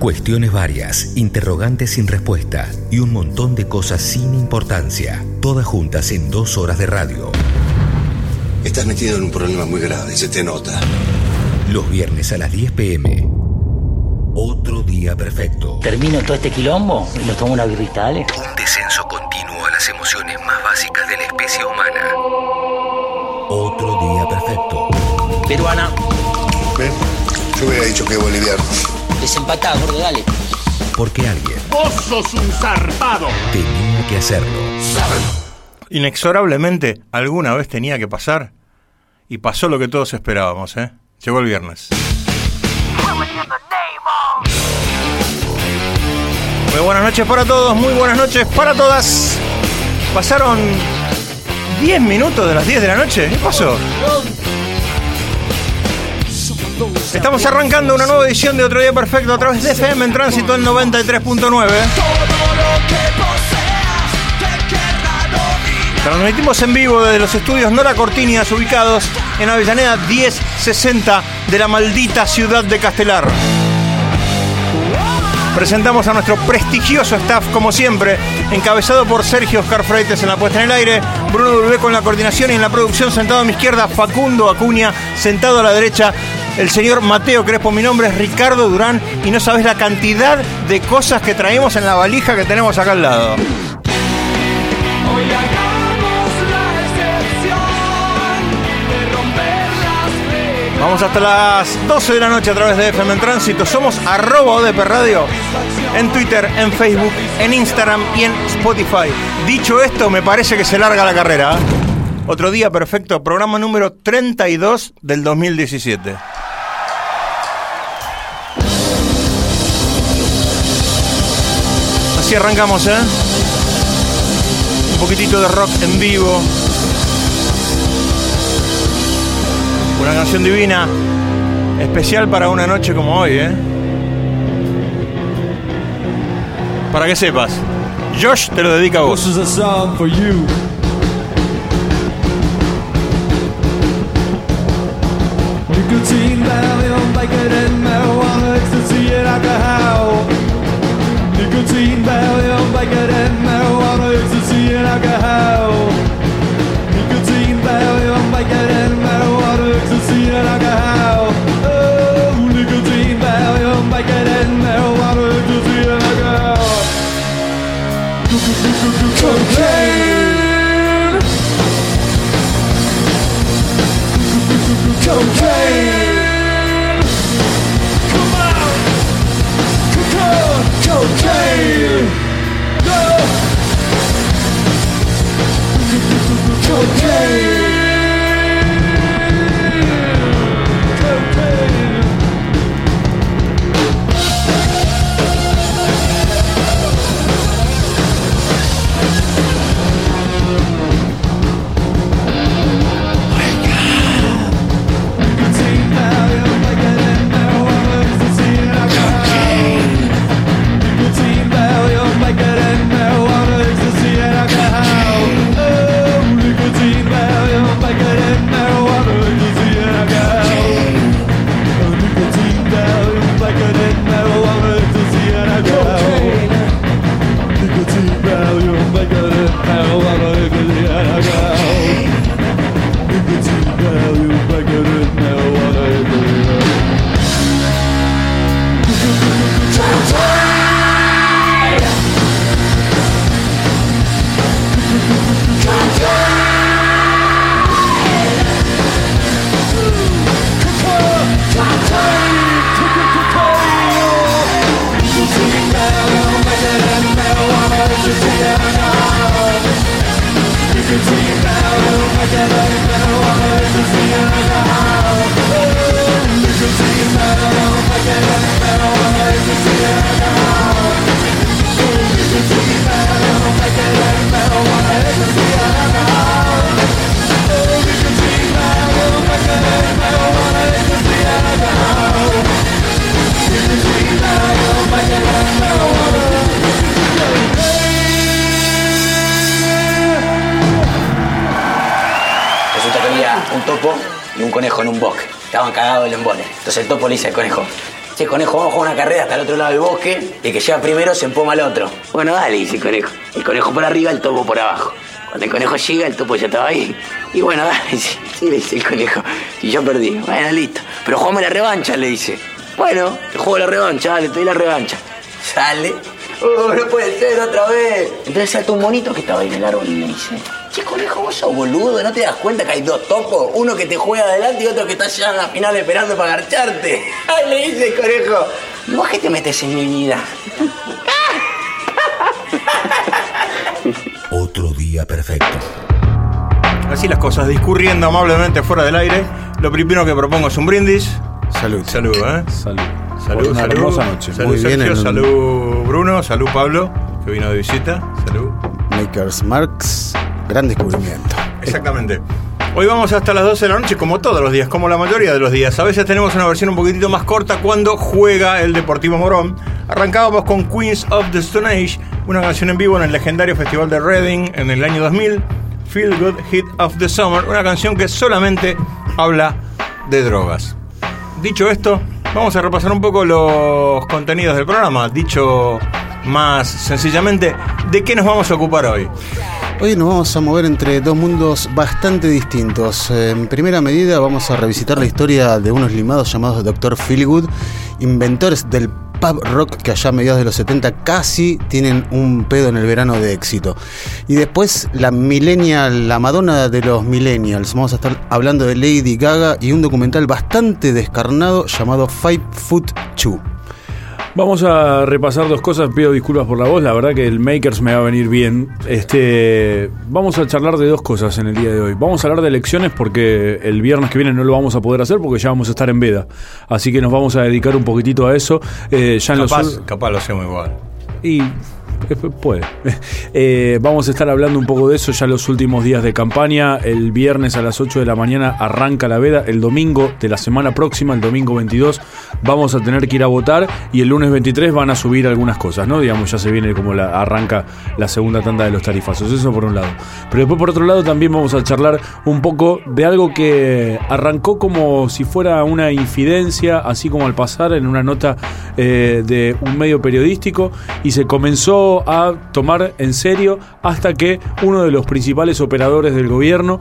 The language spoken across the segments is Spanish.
Cuestiones varias, interrogantes sin respuesta y un montón de cosas sin importancia. Todas juntas en 2 horas de radio. Estás metido en un problema muy grave, se te nota. Los viernes a las 10 p.m. Otro día perfecto. Termino todo este quilombo y nos tomo una birrita, ¿vale? Un descenso continuo a las emociones más básicas de la especie humana. Otro día perfecto. Peruana. ¿Ven? Yo hubiera dicho que boliviano. Desempatá, gordo, dale. Porque alguien... ¡Vos sos un zarpado! tenía que hacerlo. Inexorablemente, alguna vez tenía que pasar. Y pasó lo que todos esperábamos, ¿eh? Llegó el viernes. Muy buenas noches para todos, muy buenas noches para todas. Pasaron 10 minutos de las 10 de la noche. ¿Qué pasó? Estamos arrancando una nueva edición de Otro Día Perfecto a través de FM en Tránsito en 93.9. Transmitimos en vivo desde los estudios Nora Cortiñas ubicados en Avellaneda 1060 de la maldita ciudad de Castelar. Presentamos a nuestro prestigioso staff, como siempre, encabezado por Sergio Oscar Freites en la puesta en el aire, Bruno Dulbeco en la coordinación y en la producción, sentado a mi izquierda, Facundo Acuña, sentado a la derecha, el señor Mateo Crespo. Mi nombre es Ricardo Durán y no sabes la cantidad de cosas que traemos en la valija que tenemos acá al lado. Vamos hasta las 12 de la noche a través de FM en Tránsito. Somos @ODP Radio en Twitter, en Facebook, en Instagram y en Spotify. Dicho esto, me parece que se larga la carrera. Otro Día Perfecto, programa número 32 del 2017. Así arrancamos, ¿eh? Un poquitito de rock en vivo. Una canción divina, especial para una noche como hoy, ¿eh? Para que sepas, Josh te lo dedica a vos. This is a song for you. Nicotine, Valium, Vicodin, marijuana, ecstasy, and alcohol. Nicotine, Valium, Vicodin, marijuana, ecstasy, and alcohol. Nicotine, Valium, Vicodin, marijuana, ecstasy, and alcohol. Oh, nicotine, Valium, Vicodin, marijuana, ecstasy, and alcohol. Cocaine. Cocaine. Come on. Cocaine. No. Cocaine. Un topo y un conejo en un bosque. Estaban cagados del embole. Entonces el topo le dice al conejo: Che, conejo, vamos a jugar una carrera hasta el otro lado del bosque. El que llega primero se empoma al otro. Bueno, dale, dice el conejo. El conejo por arriba, el topo por abajo. Cuando el conejo llega, el topo ya estaba ahí. Y bueno, dale, sí, le dice el conejo. Y yo perdí. Bueno, listo. Pero jugame la revancha, le dice. Bueno, te juego la revancha, dale, te doy la revancha. Sale. No puede ser otra vez. Entonces salta un monito que estaba ahí en el árbol y le dice: che, conejo, vos sos boludo, ¿no te das cuenta que hay dos topos? Uno que te juega adelante y otro que está allá en la final esperando para agarcharte. Ay, le dice el conejo: ¿y vos qué te metes en mi vida? Otro día perfecto. Así las cosas, discurriendo amablemente fuera del aire. Lo primero que propongo es un brindis. Salud. Salud, ¿eh? Salud. Salud, una salud. hermosa noche. Salud, Muy bien. Sergio, salud, Bruno, salud, Pablo, que vino de visita. Salud. Makers Marx, gran descubrimiento. Exactamente. Hoy vamos hasta las 12 de la noche, como todos los días, como la mayoría de los días. A veces tenemos una versión un poquitito más corta cuando juega el Deportivo Morón. Arrancábamos con Queens of the Stone Age, una canción en vivo en el legendario Festival de Reading en el año 2000. Feel Good Hit of the Summer, una canción que solamente habla de drogas. Dicho esto, vamos a repasar un poco los contenidos del programa. Dicho más sencillamente, ¿de qué nos vamos a ocupar hoy? Hoy nos vamos a mover entre dos mundos bastante distintos. En primera medida vamos a revisitar la historia de unos limados llamados Dr. Feelgood, inventores del pub rock que allá a mediados de los 70 casi tienen un pedo en el verano de éxito. Y después la Madonna de los millennials. Vamos a estar hablando de Lady Gaga y un documental bastante descarnado llamado 5 Foot 2. Vamos a repasar dos cosas, pido disculpas por la voz, la verdad que el Makers me va a venir bien. Vamos a charlar de dos cosas en el día de hoy. Vamos a hablar de elecciones porque el viernes que viene no lo vamos a poder hacer porque ya vamos a estar en veda. Así que nos vamos a dedicar un poquitito a eso. Capaz lo hacemos igual. Y puede. Vamos a estar hablando un poco de eso ya en los últimos días de campaña. El viernes a las 8 de la mañana arranca la veda. El domingo de la semana próxima, el domingo 22, vamos a tener que ir a votar. Y el lunes 23 van a subir algunas cosas, ¿no? Digamos, ya se viene como arranca la segunda tanda de los tarifazos. Eso por un lado. Pero después por otro lado también vamos a charlar un poco de algo que arrancó como si fuera una infidencia, así como al pasar en una nota de un medio periodístico, y se comenzó a tomar en serio hasta que uno de los principales operadores del gobierno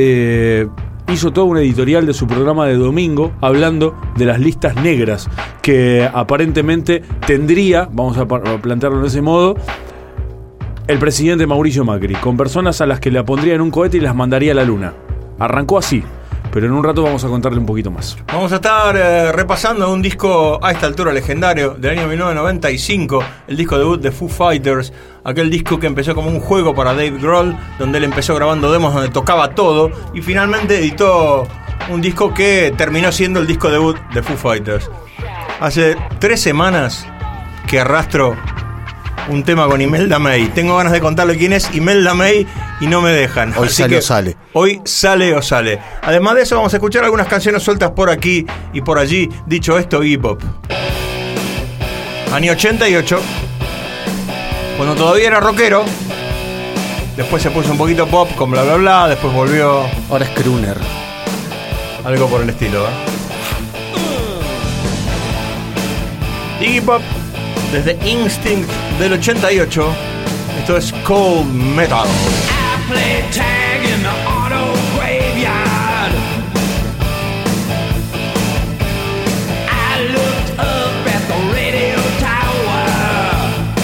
hizo todo un editorial de su programa de domingo hablando de las listas negras que aparentemente tendría, vamos a plantearlo de ese modo, el presidente Mauricio Macri, con personas a las que le pondría en un cohete y las mandaría a la luna. Arrancó así, pero en un rato vamos a contarle un poquito más. Vamos a estar repasando un disco a esta altura legendario del año 1995, el disco debut de Foo Fighters, aquel disco que empezó como un juego para Dave Grohl, donde él empezó grabando demos donde tocaba todo y finalmente editó un disco que terminó siendo el disco debut de Foo Fighters. Hace 3 semanas que arrastro un tema con Imelda May. Tengo ganas de contarle quién es Imelda May y no me dejan. Hoy sale o sale. Hoy sale o sale. Además de eso vamos a escuchar algunas canciones sueltas por aquí y por allí. Dicho esto, hip hop. Año 88, cuando todavía era rockero. Después se puso un poquito pop con bla bla bla. Después volvió... Ahora es crooner. Algo por el estilo, Iggy Pop, desde Instinct del 88. Esto es Cold Metal. I play tag in the auto graveyard. I looked up at the radio tower,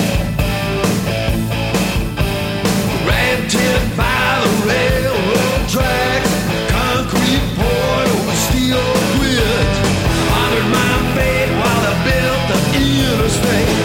rented by the railroad tracks, concrete poured over steel grid, honored my fate while I built the interstate.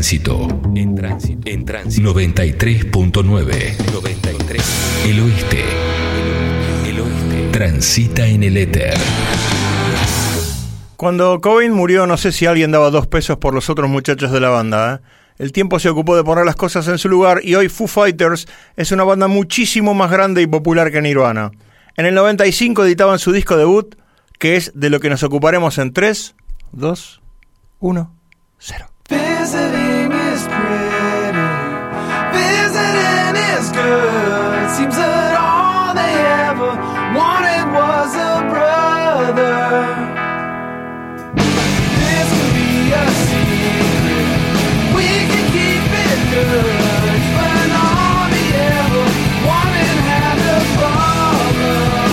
tránsito. En tránsito. 93.9. El oeste. Transita en el éter. Cuando Cobain murió, no sé si alguien daba 2 pesos por los otros muchachos de la banda, ¿eh? El tiempo se ocupó de poner las cosas en su lugar y hoy Foo Fighters es una banda muchísimo más grande y popular que Nirvana. En el 95 editaban su disco debut, que es de lo que nos ocuparemos en 3, 2, 1, 0. Visiting is pretty, visiting is good. Seems that all they ever wanted was a brother. This could be a secret, we can keep it good. Even all they ever wanted had a problem.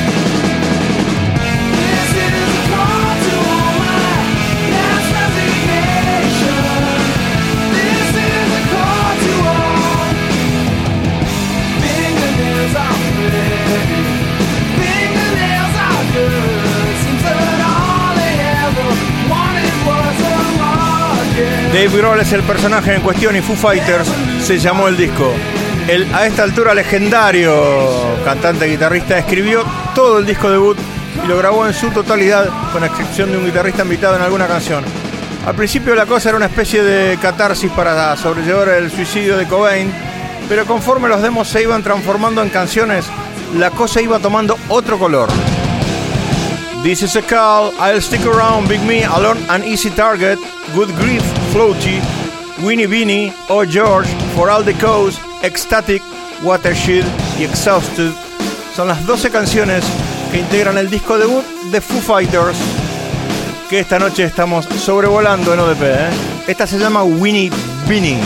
This is a call to all my past resignation. This is a call to all. Fingernails are pretty, fingernails are good. Seems that all they ever wanted was a market. Dave Grohl es el personaje en cuestión y Foo Fighters se llamó el disco. El a esta altura legendario cantante y guitarrista escribió todo el disco debut y lo grabó en su totalidad, con excepción de un guitarrista invitado en alguna canción. Al principio la cosa era una especie de catarsis para sobrellevar el suicidio de Cobain, pero conforme los demos se iban transformando en canciones, la cosa iba tomando otro color. This is a call, I'll stick around, Big Me, Alone and Easy Target, Good Grief, Floaty, Winnie Beanie, Oh George, For All the Cause, Ecstatic, Watershed y Exhausted son las 12 canciones que integran el disco debut de Foo Fighters, que esta noche estamos sobrevolando en ODP, ¿eh? Esta se llama Winnie Beanie.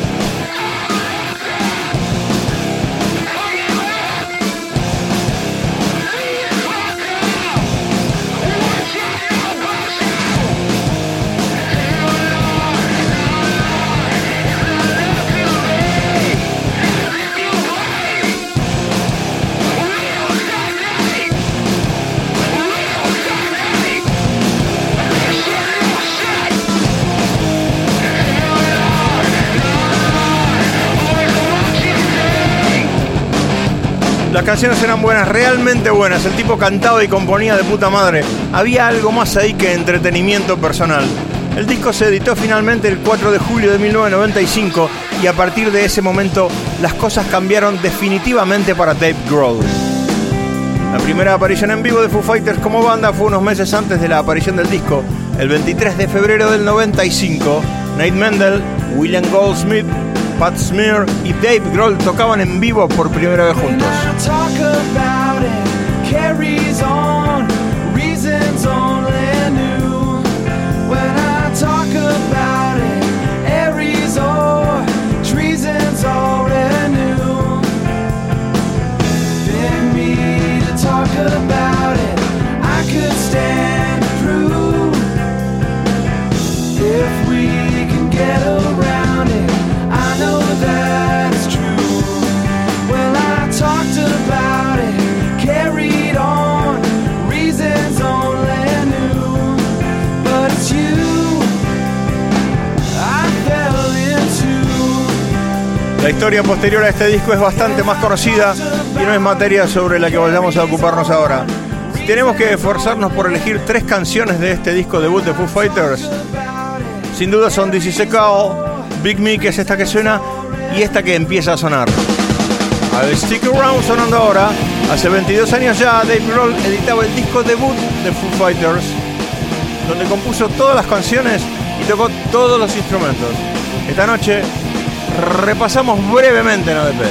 Las canciones eran buenas, realmente buenas. El tipo cantaba y componía de puta madre. Había algo más ahí que entretenimiento personal. El disco se editó finalmente el 4 de julio de 1995 y a partir de ese momento las cosas cambiaron definitivamente para Dave Grohl. La primera aparición en vivo de Foo Fighters como banda fue unos meses antes de la aparición del disco. El 23 de febrero del 95, Nate Mendel, William Goldsmith, Pat Smear y Dave Grohl tocaban en vivo por primera vez juntos. La historia posterior a este disco es bastante más conocida y no es materia sobre la que vayamos a ocuparnos ahora. Si tenemos que esforzarnos por elegir 3 canciones de este disco debut de Foo Fighters, sin duda son This Is a Call, Big Me, que es esta que suena, y esta que empieza a sonar. I'll Stick Around sonando ahora. Hace 22 años ya Dave Grohl editaba el disco debut de Foo Fighters, donde compuso todas las canciones y tocó todos los instrumentos. Esta noche repasamos brevemente en ODP.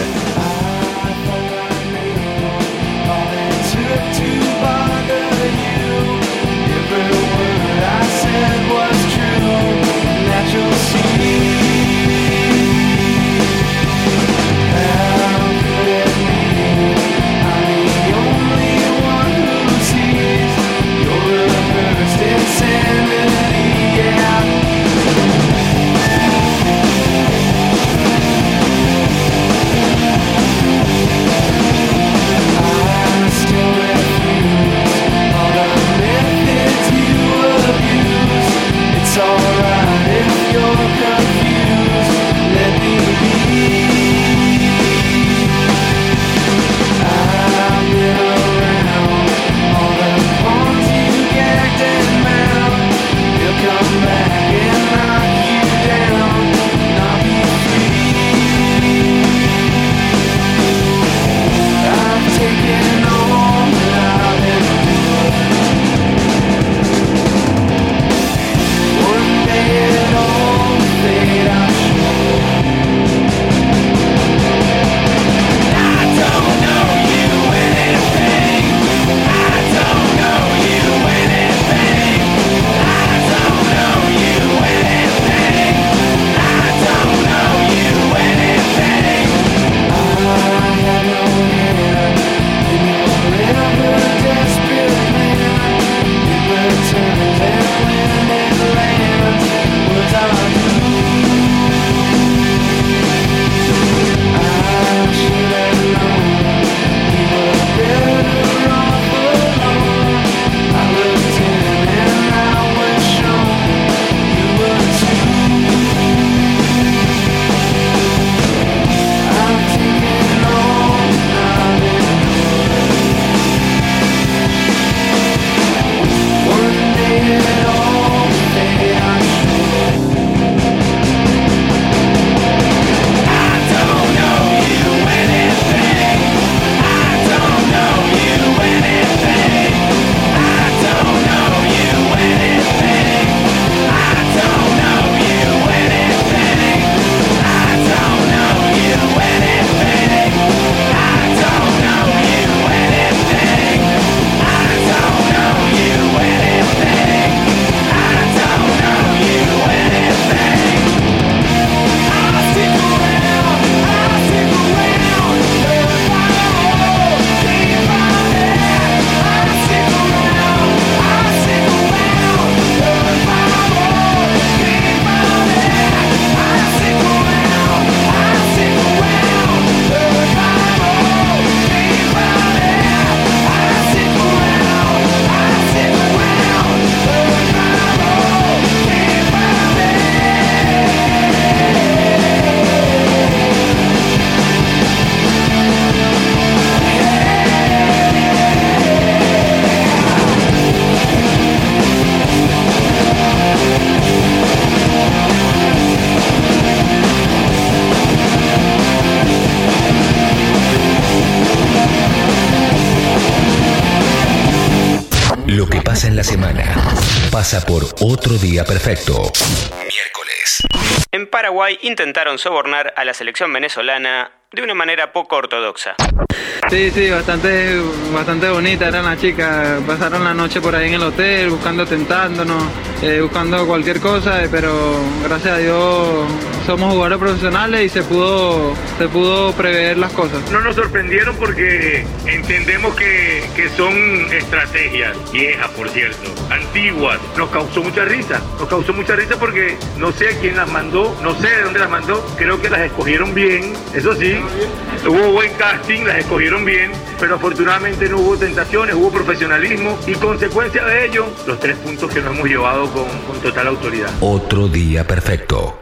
pasa en la semana pasa por Otro Día Perfecto. Miércoles. En Paraguay intentaron sobornar a la selección venezolana de una manera poco ortodoxa. Sí, bastante bonita eran las chicas. Pasaron la noche por ahí en el hotel, tentándonos, buscando cualquier cosa, pero gracias a Dios somos jugadores profesionales y se pudo prever las cosas. No nos sorprendieron porque entendemos que son estrategias viejas, por cierto, antiguas. Nos causó mucha risa porque no sé quién las mandó, no sé de dónde las mandó, creo que las escogieron bien, eso sí, hubo buen casting, las escogieron bien, pero afortunadamente no hubo tentaciones, hubo profesionalismo y consecuencia de ello, los 3 puntos que nos hemos llevado con total autoridad. Otro Día Perfecto.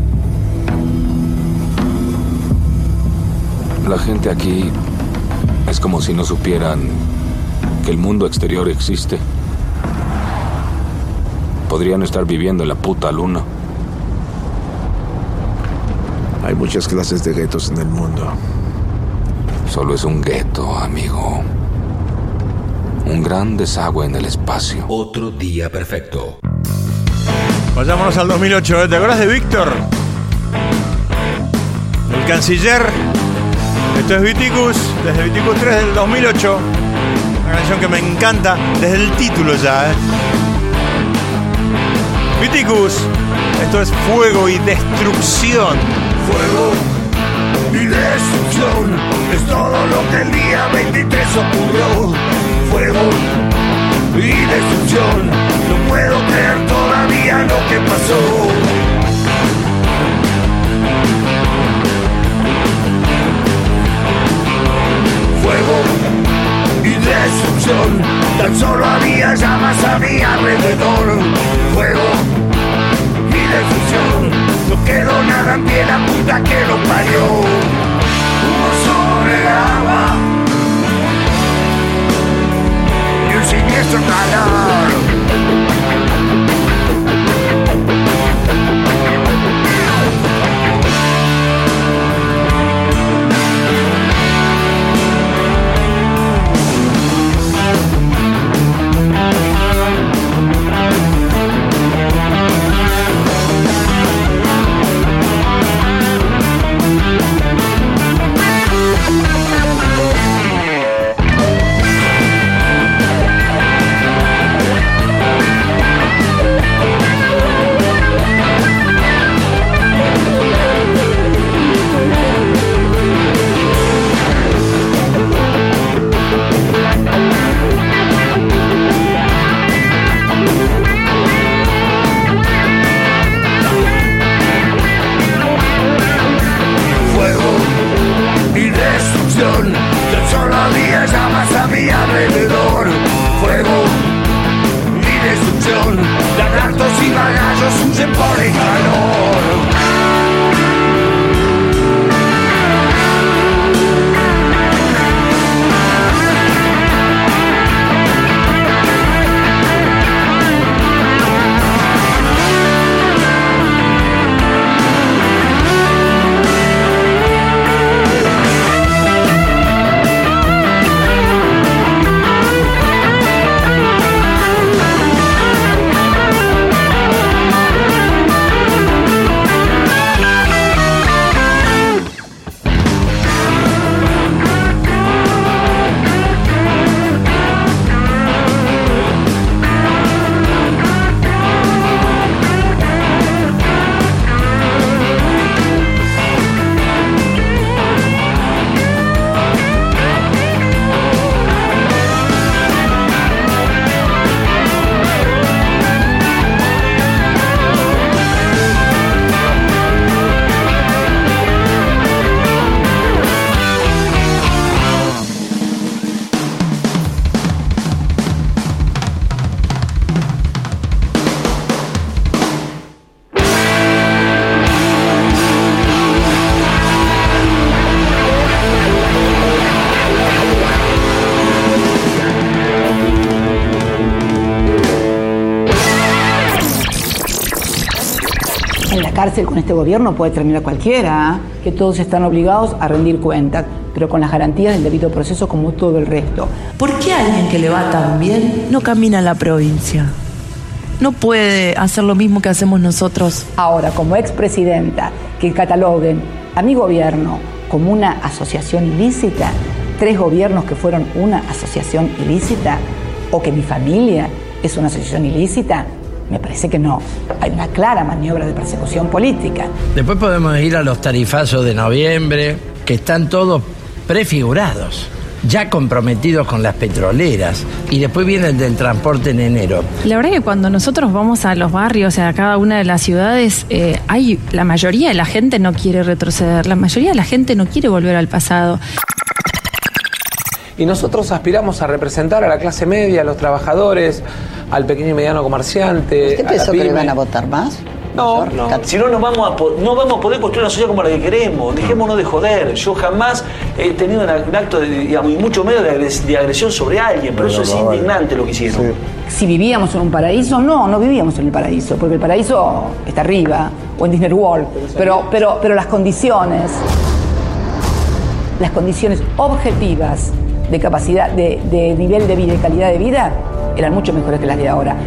La gente aquí es como si no supieran que el mundo exterior existe. Podrían estar viviendo en la puta luna. Hay muchas clases de guetos en el mundo. Solo es un gueto, amigo. Un gran desagüe en el espacio. Otro Día Perfecto. Vayámonos al 2008, ¿Te acuerdas de Víctor? El canciller. Esto es Viticus, desde Viticus 3 del 2008. Una canción que me encanta desde el título ya, Viticus, esto es Fuego y Destrucción. Fuego y destrucción es todo lo que el día 23 ocurrió. Fuego y destrucción, no puedo creer todavía lo que pasó. Fuego y destrucción, tan solo había llamas a mi alrededor. Fuego y destrucción, no quedó nada en pie, la puta que lo parió. Humo sobre el agua y un siniestro calor. cárcel con este gobierno puede terminar cualquiera, que todos están obligados a rendir cuentas, pero con las garantías del debido proceso como todo el resto. ¿Por qué alguien que le va tan bien no camina a la provincia? No puede hacer lo mismo que hacemos nosotros. Ahora, como expresidenta, que cataloguen a mi gobierno como una asociación ilícita, 3 gobiernos que fueron una asociación ilícita, o que mi familia es una asociación ilícita, me parece que no. Hay una clara maniobra de persecución política. Después podemos ir a los tarifazos de noviembre, que están todos prefigurados, ya comprometidos con las petroleras, y después viene el del transporte en enero. La verdad que cuando nosotros vamos a los barrios, a cada una de las ciudades, la mayoría de la gente no quiere retroceder, la mayoría de la gente no quiere volver al pasado. Y nosotros aspiramos a representar a la clase media, a los trabajadores, al pequeño y mediano comerciante. ¿Usted pensó que le van a votar más? No. Si no, no vamos a poder construir una sociedad como la que queremos. Dejémonos de joder. Yo jamás he tenido un acto, y mucho menos de agresión sobre alguien, pero eso es indignante lo que hicieron. Sí. Si vivíamos en un paraíso, no vivíamos en el paraíso, porque el paraíso está arriba, o en Disney World, pero las condiciones objetivas de capacidad, de nivel de vida y calidad de vida, eran mucho mejores que las de ahora.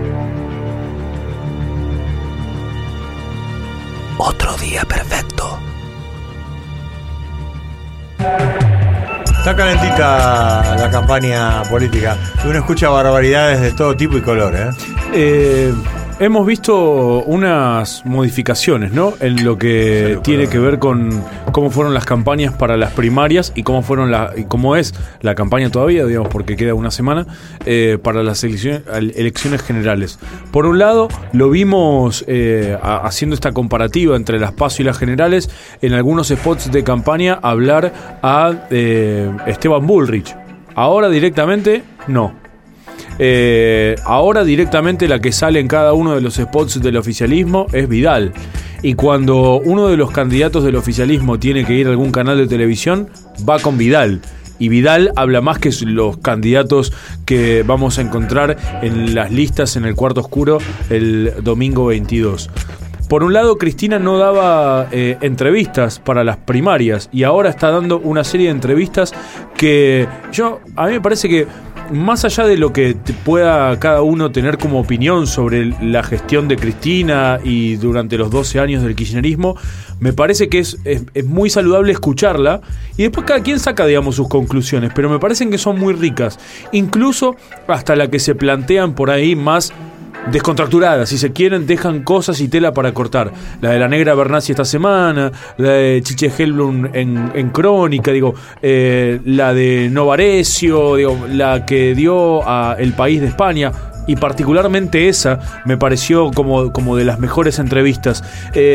Otro día perfecto. Está calentita la campaña política. Uno escucha barbaridades de todo tipo y color, Hemos visto unas modificaciones, ¿no? En lo que tiene que ver con cómo fueron las campañas para las primarias y cómo es la campaña todavía, digamos, porque queda una semana, para las elecciones generales. Por un lado, lo vimos haciendo esta comparativa entre las PASO y las generales, en algunos spots de campaña hablar a Esteban Bullrich. Ahora directamente, no. Ahora directamente la que sale en cada uno de los spots del oficialismo es Vidal. Y cuando uno de los candidatos del oficialismo tiene que ir a algún canal de televisión, va con Vidal. Y Vidal habla más que los candidatos que vamos a encontrar en las listas en el cuarto oscuro el domingo 22. Por un lado, Cristina no daba entrevistas para las primarias y ahora está dando una serie de entrevistas que a mí me parece que, más allá de lo que pueda cada uno tener como opinión sobre la gestión de Cristina y durante los 12 años del kirchnerismo, me parece que es muy saludable escucharla y después cada quien saca, digamos, sus conclusiones, pero me parecen que son muy ricas, incluso hasta la que se plantean por ahí más descontracturadas, si se quieren, dejan cosas y tela para cortar. La de la Negra Bernasi esta semana, la de Chiche Helblum en Crónica, la de Novarecio, la que dio a El País de España, y particularmente esa me pareció como de las mejores entrevistas.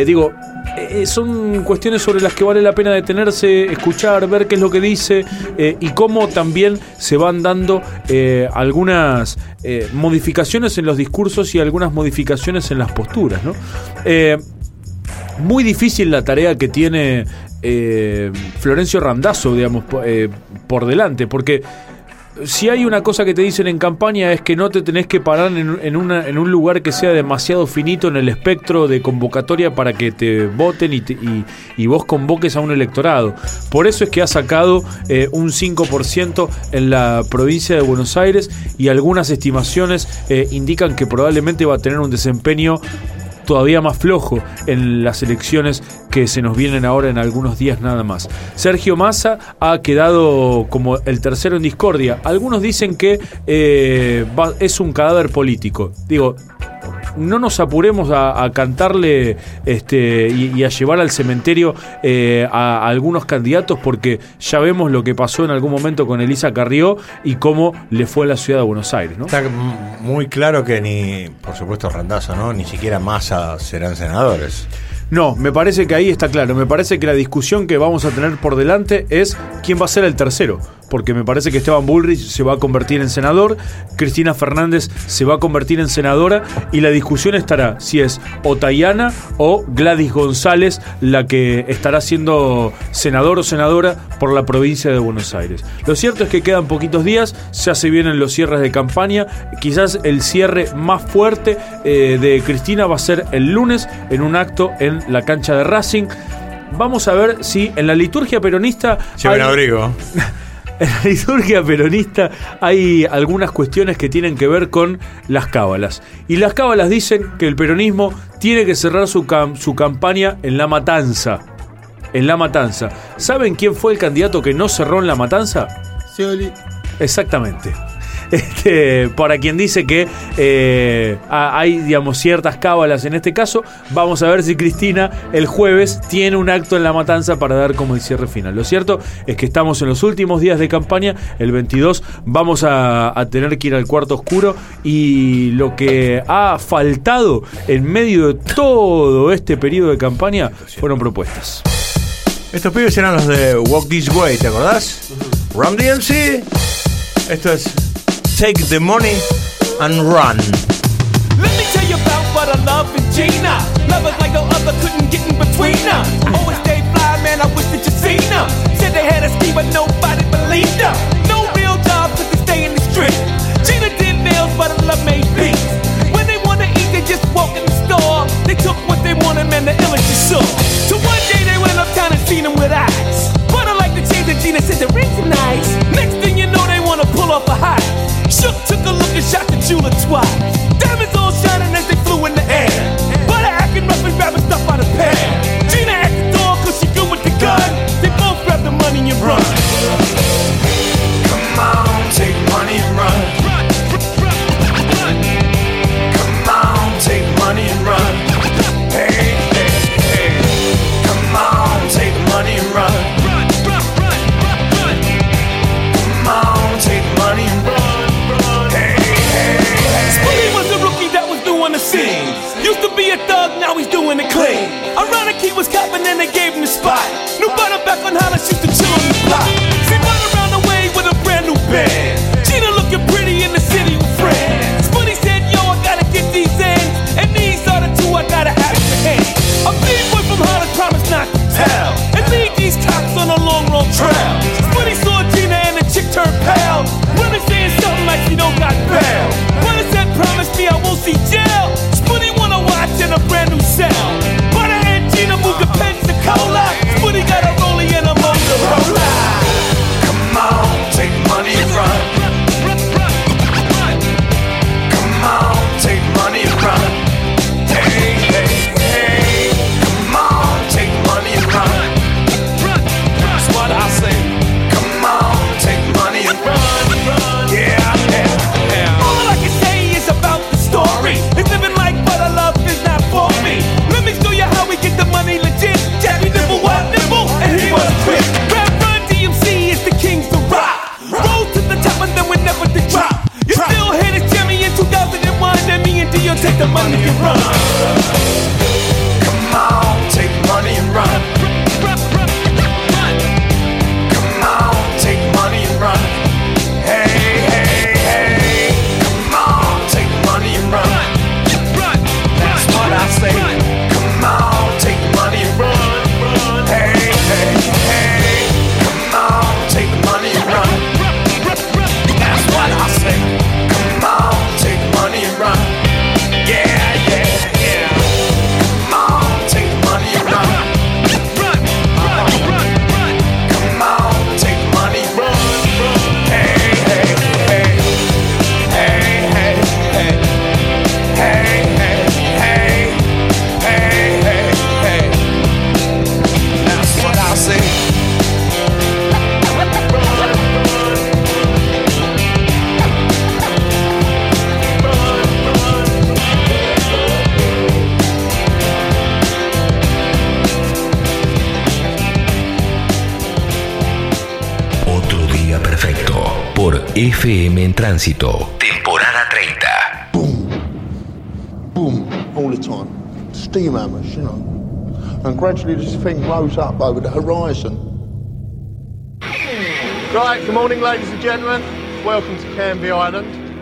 Son cuestiones sobre las que vale la pena detenerse, escuchar, ver qué es lo que dice, y cómo también se van dando algunas modificaciones en los discursos y algunas modificaciones en las posturas, ¿no? Muy difícil la tarea que tiene Florencio Randazzo, digamos, por delante, porque si hay una cosa que te dicen en campaña es que no te tenés que parar en un lugar que sea demasiado finito en el espectro de convocatoria para que te voten y vos convoques a un electorado. Por eso es que ha sacado un 5% en la provincia de Buenos Aires, y algunas estimaciones indican que probablemente va a tener un desempeño todavía más flojo en las elecciones que se nos vienen ahora en algunos días nada más. Sergio Massa ha quedado como el tercero en discordia. Algunos dicen que es un cadáver político. No nos apuremos a cantarle y a llevar al cementerio a algunos candidatos, porque ya vemos lo que pasó en algún momento con Elisa Carrió y cómo le fue a la ciudad de Buenos Aires, ¿no? Está muy claro que por supuesto Randazzo, ¿no? Ni siquiera Massa serán senadores. No, me parece que ahí está claro. Me parece que la discusión que vamos a tener por delante es quién va a ser el tercero. porque me parece que Esteban Bullrich se va a convertir en senador, Cristina Fernández se va a convertir en senadora, y la discusión estará si es o Tayana o Gladys González la que estará siendo senador o senadora por la provincia de Buenos Aires. Lo cierto es que quedan poquitos días, ya se vienen los cierres de campaña. Quizás el cierre más fuerte de Cristina va a ser el lunes en un acto en la cancha de Racing. Vamos a ver si en la liturgia peronista lleven abrigo. En la liturgia peronista hay algunas cuestiones que tienen que ver con las cábalas. Y las cábalas dicen que el peronismo tiene que cerrar su campaña en La Matanza. En La Matanza. ¿Saben quién fue el candidato que no cerró en La Matanza? Scioli. Exactamente. Para quien dice que hay, digamos, ciertas cábalas en este caso, vamos a ver si Cristina el jueves tiene un acto en La Matanza para dar como el cierre final. Lo cierto es que estamos en los últimos días de campaña. El 22 vamos a tener que ir al cuarto oscuro, y lo que ha faltado en medio de todo este periodo de campaña fueron propuestas. Estos pibes eran los de Walk This Way, ¿te acordás? Run DMC. Esto es Take the Money and Run. Let me tell you about what I love in Gina. Lovers like no other, couldn't get in between her. Always stay fly, man, I wish that you seen her. Said they had a scheme, but nobody believed her. No real job, could they stay in the street. Gina did nails, but her love made beats. When they wanna eat, they just walk in the store. They took what they wanted, man, the illness you saw. So one day they went uptown and seen him with eyes. But I like the change that Gina said the rings are nice. Next thing you know, they wanna pull off a high. Shook took a look and shot the jeweler twice. Diamonds all shining as they flew in the air. But I acting rough and grabbing stuff out of pair. Gina at the door cause she good with the gun. They both grab the money and run. Come on, take money and run. Come on, take money and run. Hey, hey, hey. Come on, take money and run. Come on, take money and run. On the scene. Used to be a thug, now he's doing it clean. Ironic he was copping and they gave him the spot. New butter back on Hollis, used to chill on the block. See run around the way with a brand new band. Gina looking pretty in the city with friends. But he said, yo, I gotta get these ends. And these are the two I gotta have in hand. A big boy from Hollis promised not to tell. And lead these cops on a long, long trail. But he saw Gina and the chick turned pale. Running saying something like she don't got bail. Running said, promise me I won't see jail. Spoonie wanna watch in a brand new cell. But I and Gina moved to Pensacola. Spoonie got a rollie and a Motorola. Come on, take money and run. Come on, take money and run. Hey, hey, hey. Come on, take money and run. That's what I say. Come on, take money and run. Yeah, yeah, yeah. All I can say is about the story. It's living like what I love is not for me. Let me show you how we get the money legit. Jackie nibble, what nibble, and he was quick. Run DMC is the kings to rock. Roll to the top and then we never to drop. You still hate it, Jimmy, in 2001. And me and Dio take the money and run. Come on, take money and run. Come on, take money and run. Hey, hey, hey. Come on, take money and run. That's what I say. Come on, take money and run. Hey, hey, hey. Come on, take money and run. That's what I say. Come on, take money and run. Yeah, yeah, yeah. Come on, take money and run. Come on, take money and run. Hey, hey, hey. Hey, hey, hey. Hey, hey, hey. Hey, hey, hey. That's what I say. Otro día perfecto por FM en Tránsito, temporada 30. Boom, all the time. Steam hammers, you know. And gradually this thing rose up over the horizon. Right, good morning, ladies and gentlemen. Welcome to Canvey Island.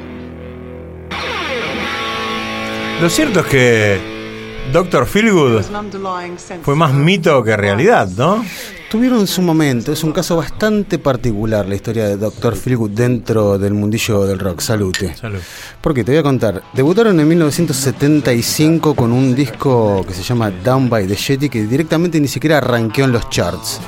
Lo cierto es que Dr. Feelgood fue más mito que realidad, ¿no? Tuvieron su momento, es un caso bastante particular la historia de Dr. Feelgood dentro del mundillo del rock. Salute. Salud. Porque te voy a contar, debutaron en 1975 con un disco que se llama Down by the Jetty, que directamente ni siquiera arranqueó en los charts.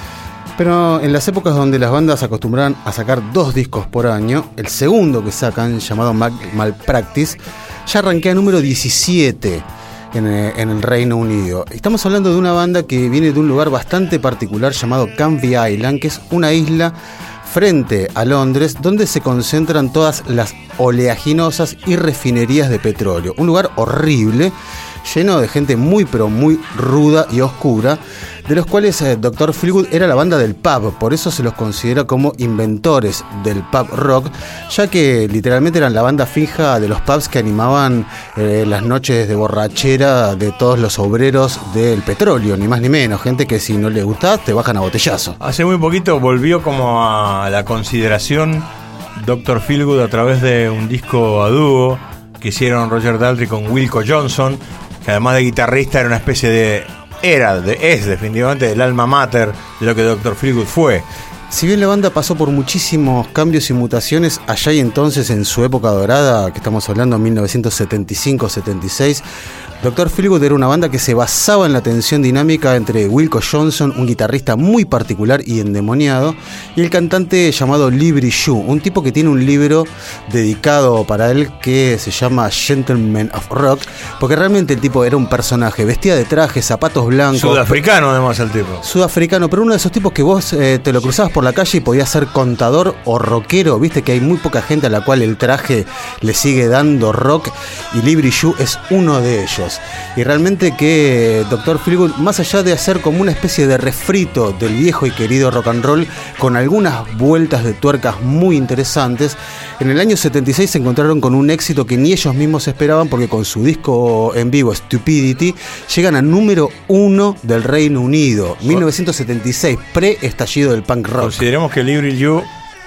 Pero en las épocas donde las bandas acostumbraban a sacar 2 discos por año, el segundo que sacan, llamado Malpractice, ya arranquea número 17 en el Reino Unido. Estamos hablando de una banda que viene de un lugar bastante particular llamado Canvey Island, que es una isla frente a Londres donde se concentran todas las oleaginosas y refinerías de petróleo. Un lugar horrible, lleno de gente muy pero muy ruda y oscura, de los cuales Dr. Feelgood era la banda del pub. Por eso se los considera como inventores del pub rock, ya que literalmente eran la banda fija de los pubs que animaban las noches de borrachera de todos los obreros del petróleo, ni más ni menos. Gente que si no les gustaba te bajan a botellazo. Hace muy poquito volvió como a la consideración Dr. Feelgood a través de un disco a dúo que hicieron Roger Daltrey con Wilco Johnson, que además de guitarrista era una especie de... es definitivamente el alma mater de lo que Dr. Feelgood fue. Si bien la banda pasó por muchísimos cambios y mutaciones allá y entonces en su época dorada, que estamos hablando en 1975-76, Dr. Feelgood era una banda que se basaba en la tensión dinámica entre Wilco Johnson, un guitarrista muy particular y endemoniado, y el cantante llamado Libri Yu, un tipo que tiene un libro dedicado para él que se llama Gentleman of Rock, porque realmente el tipo era un personaje, vestía de traje, zapatos blancos. Sudafricano además el tipo. Sudafricano, pero uno de esos tipos que vos te lo cruzabas por la calle y podías ser contador o rockero. Viste que hay muy poca gente a la cual el traje le sigue dando rock, y Libri Yu es uno de ellos. Y realmente que Dr. Feelgood, más allá de hacer como una especie de refrito del viejo y querido rock and roll, con algunas vueltas de tuercas muy interesantes, en el año 76 se encontraron con un éxito que ni ellos mismos esperaban, porque con su disco en vivo Stupidity llegan a número 1 del Reino Unido, 1976, pre-estallido del punk rock. Consideremos que Libri Yu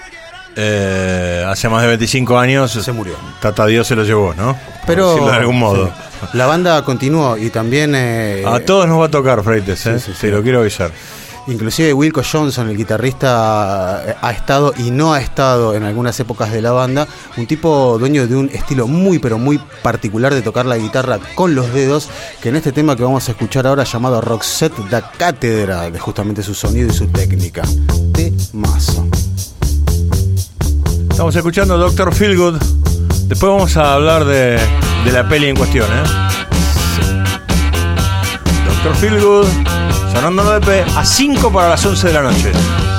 hace más de 25 años se murió. Tata Dios se lo llevó, ¿no? Pero de algún modo. Sí. La banda continuó y también... a todos nos va a tocar, Freites, sí, lo quiero avisar. Inclusive Wilco Johnson, el guitarrista, ha estado y no ha estado en algunas épocas de la banda. Un tipo dueño de un estilo muy pero muy particular de tocar la guitarra con los dedos, que en este tema que vamos a escuchar ahora, llamado Roxette, da cátedra de justamente su sonido y su técnica. Temazo. Estamos escuchando Dr. Feelgood. Después vamos a hablar de la peli en cuestión, Dr. Feelgood, sonando 9 a 5 para las 11 de la noche.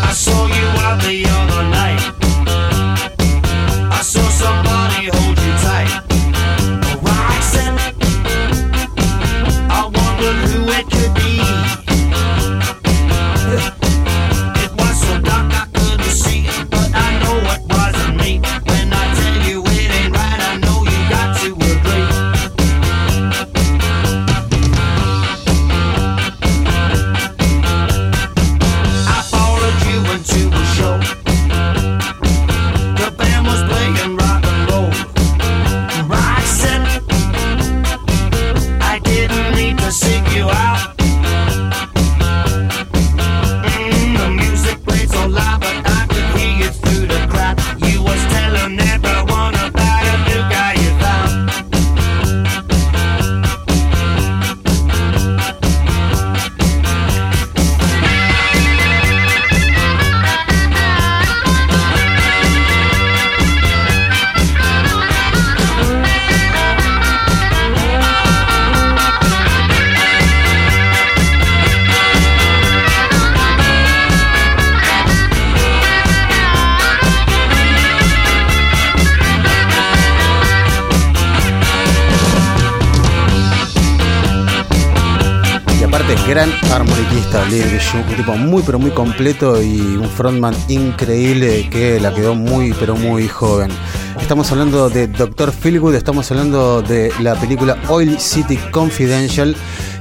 Gran armoniquista, Libri Yu, un tipo muy pero muy completo y un frontman increíble que la quedó muy pero muy joven. Estamos hablando de Dr. Feelgood, estamos hablando de la película Oil City Confidential,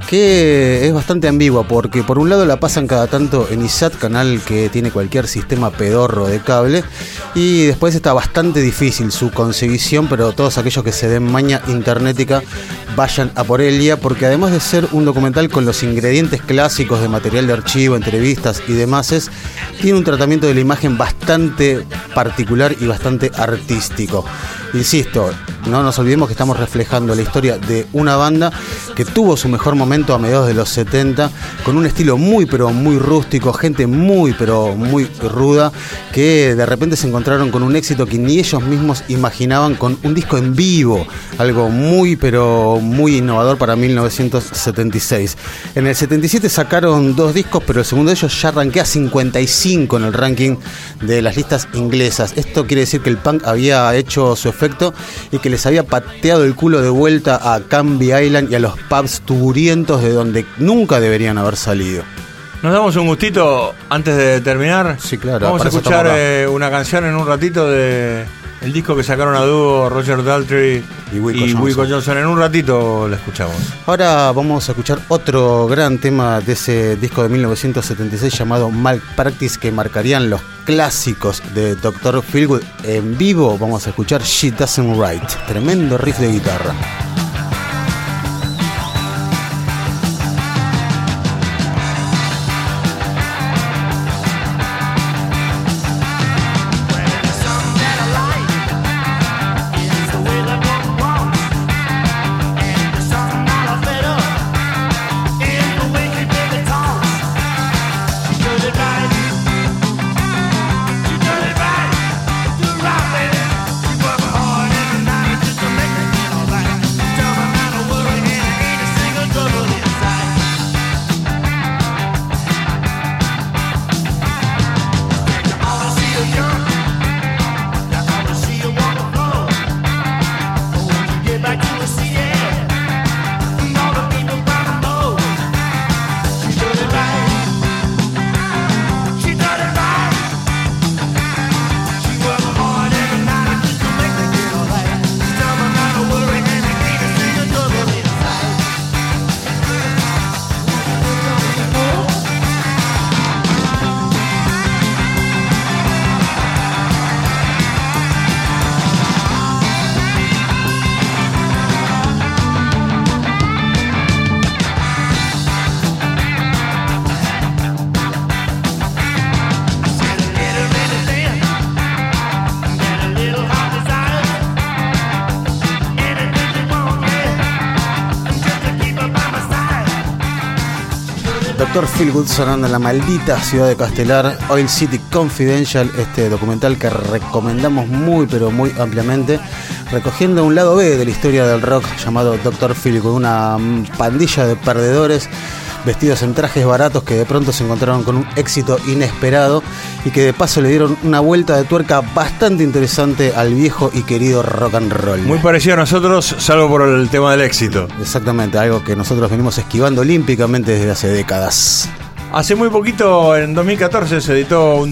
que es bastante ambigua, porque por un lado la pasan cada tanto en ISAT, canal que tiene cualquier sistema pedorro de cable, y después está bastante difícil su consecución, pero todos aquellos que se den maña internética vayan a por ella, porque además de ser un documental con los ingredientes clásicos de material de archivo, entrevistas y demás, tiene un tratamiento de la imagen bastante particular y bastante artístico. Insisto, no nos olvidemos que estamos reflejando la historia de una banda que tuvo su mejor momento a mediados de los 70, con un estilo muy pero muy rústico, gente muy pero muy ruda, que de repente se encontraron con un éxito que ni ellos mismos imaginaban, con un disco en vivo, algo muy pero muy innovador para 1976. En el 77 sacaron 2 discos, pero el segundo de ellos ya arranqué a 55 en el ranking de las listas inglesas. Esto quiere decir que el punk había hecho su efecto y que les había pateado el culo de vuelta a Canby Island y a los pubs tugurientos de donde nunca deberían haber salido. Nos damos un gustito antes de terminar. Sí, claro. Vamos a escuchar una canción en un ratito de el disco que sacaron a dúo Roger Daltrey y Wilco Johnson. En un ratito la escuchamos. Ahora vamos a escuchar otro gran tema de ese disco de 1976 llamado Malpractice, que marcarían los clásicos de Dr. Feelgood. En vivo vamos a escuchar She Doesn't Write. Tremendo riff de guitarra. Dr. Feelgood sonando en la maldita ciudad de Castelar. Oil City Confidential, este documental que recomendamos muy pero muy ampliamente, recogiendo un lado B de la historia del rock llamado Dr. Feelgood, una pandilla de perdedores vestidos en trajes baratos que de pronto se encontraron con un éxito inesperado y que de paso le dieron una vuelta de tuerca bastante interesante al viejo y querido rock and roll. Muy parecido a nosotros, salvo por el tema del éxito. Exactamente, algo que nosotros venimos esquivando olímpicamente desde hace décadas. Hace muy poquito, en 2014, se editó un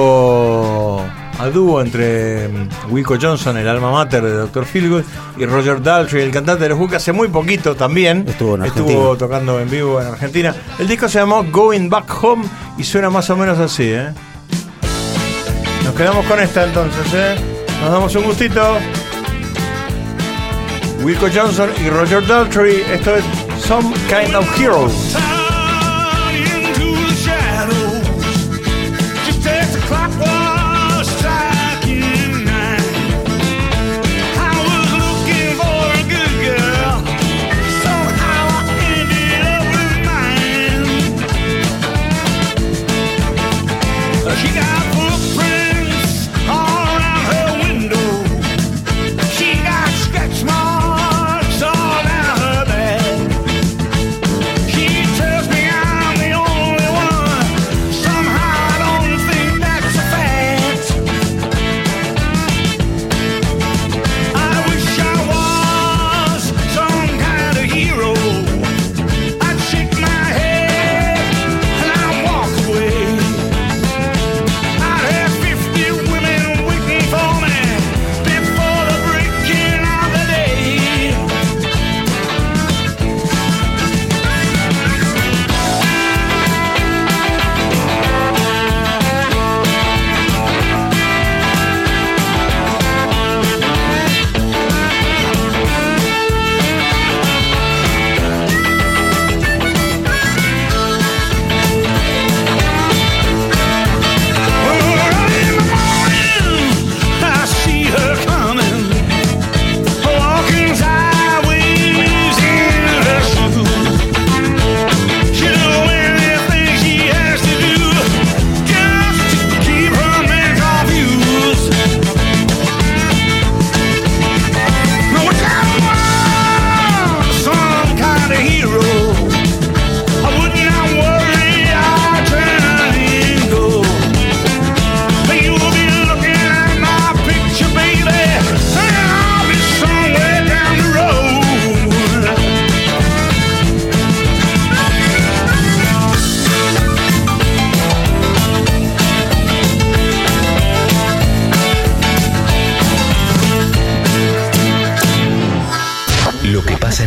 disco a dúo entre Wilco Johnson, el alma mater de Dr. Feelgood, y Roger Daltrey, el cantante de los Who, que hace muy poquito también estuvo tocando en vivo en Argentina. El disco se llamó Going Back Home y suena más o menos así, ¿eh? Nos quedamos con esta entonces, ¿eh? Nos damos un gustito. Wilco Johnson y Roger Daltrey, esto es Some Kind of Hero.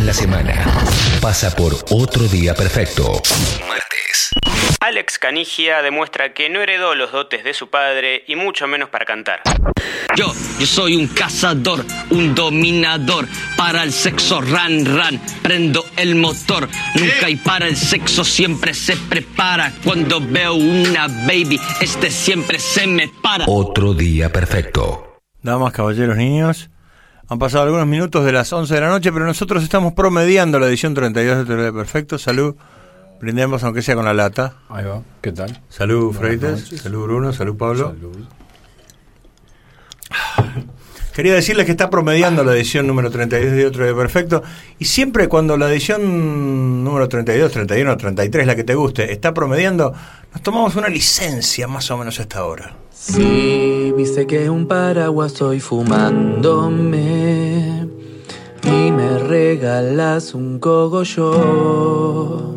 la semana. Pasa por Otro Día Perfecto. Martes. Alex Canigia demuestra que no heredó los dotes de su padre y mucho menos para cantar. Yo soy un cazador, un dominador. Para el sexo, run, prendo el motor. Nunca hay para el sexo, siempre se prepara. Cuando veo una baby, siempre se me para. Otro Día Perfecto. Damas, caballeros, niños, han pasado algunos minutos de las 11 de la noche, pero nosotros estamos promediando la edición 32 de Otro Día Perfecto. Salud. Brindemos aunque sea con la lata. Ahí va, ¿qué tal? Salud, Freites. Salud, Bruno. Salud, Pablo. Salud. Quería decirles que está promediando la edición número 32 de Otro Día Perfecto. Y siempre cuando la edición número 32, 31, 33, la que te guste, está promediando, nos tomamos una licencia más o menos a esta hora. Sí, viste que un paraguas estoy fumándome y me regalas un cogollo.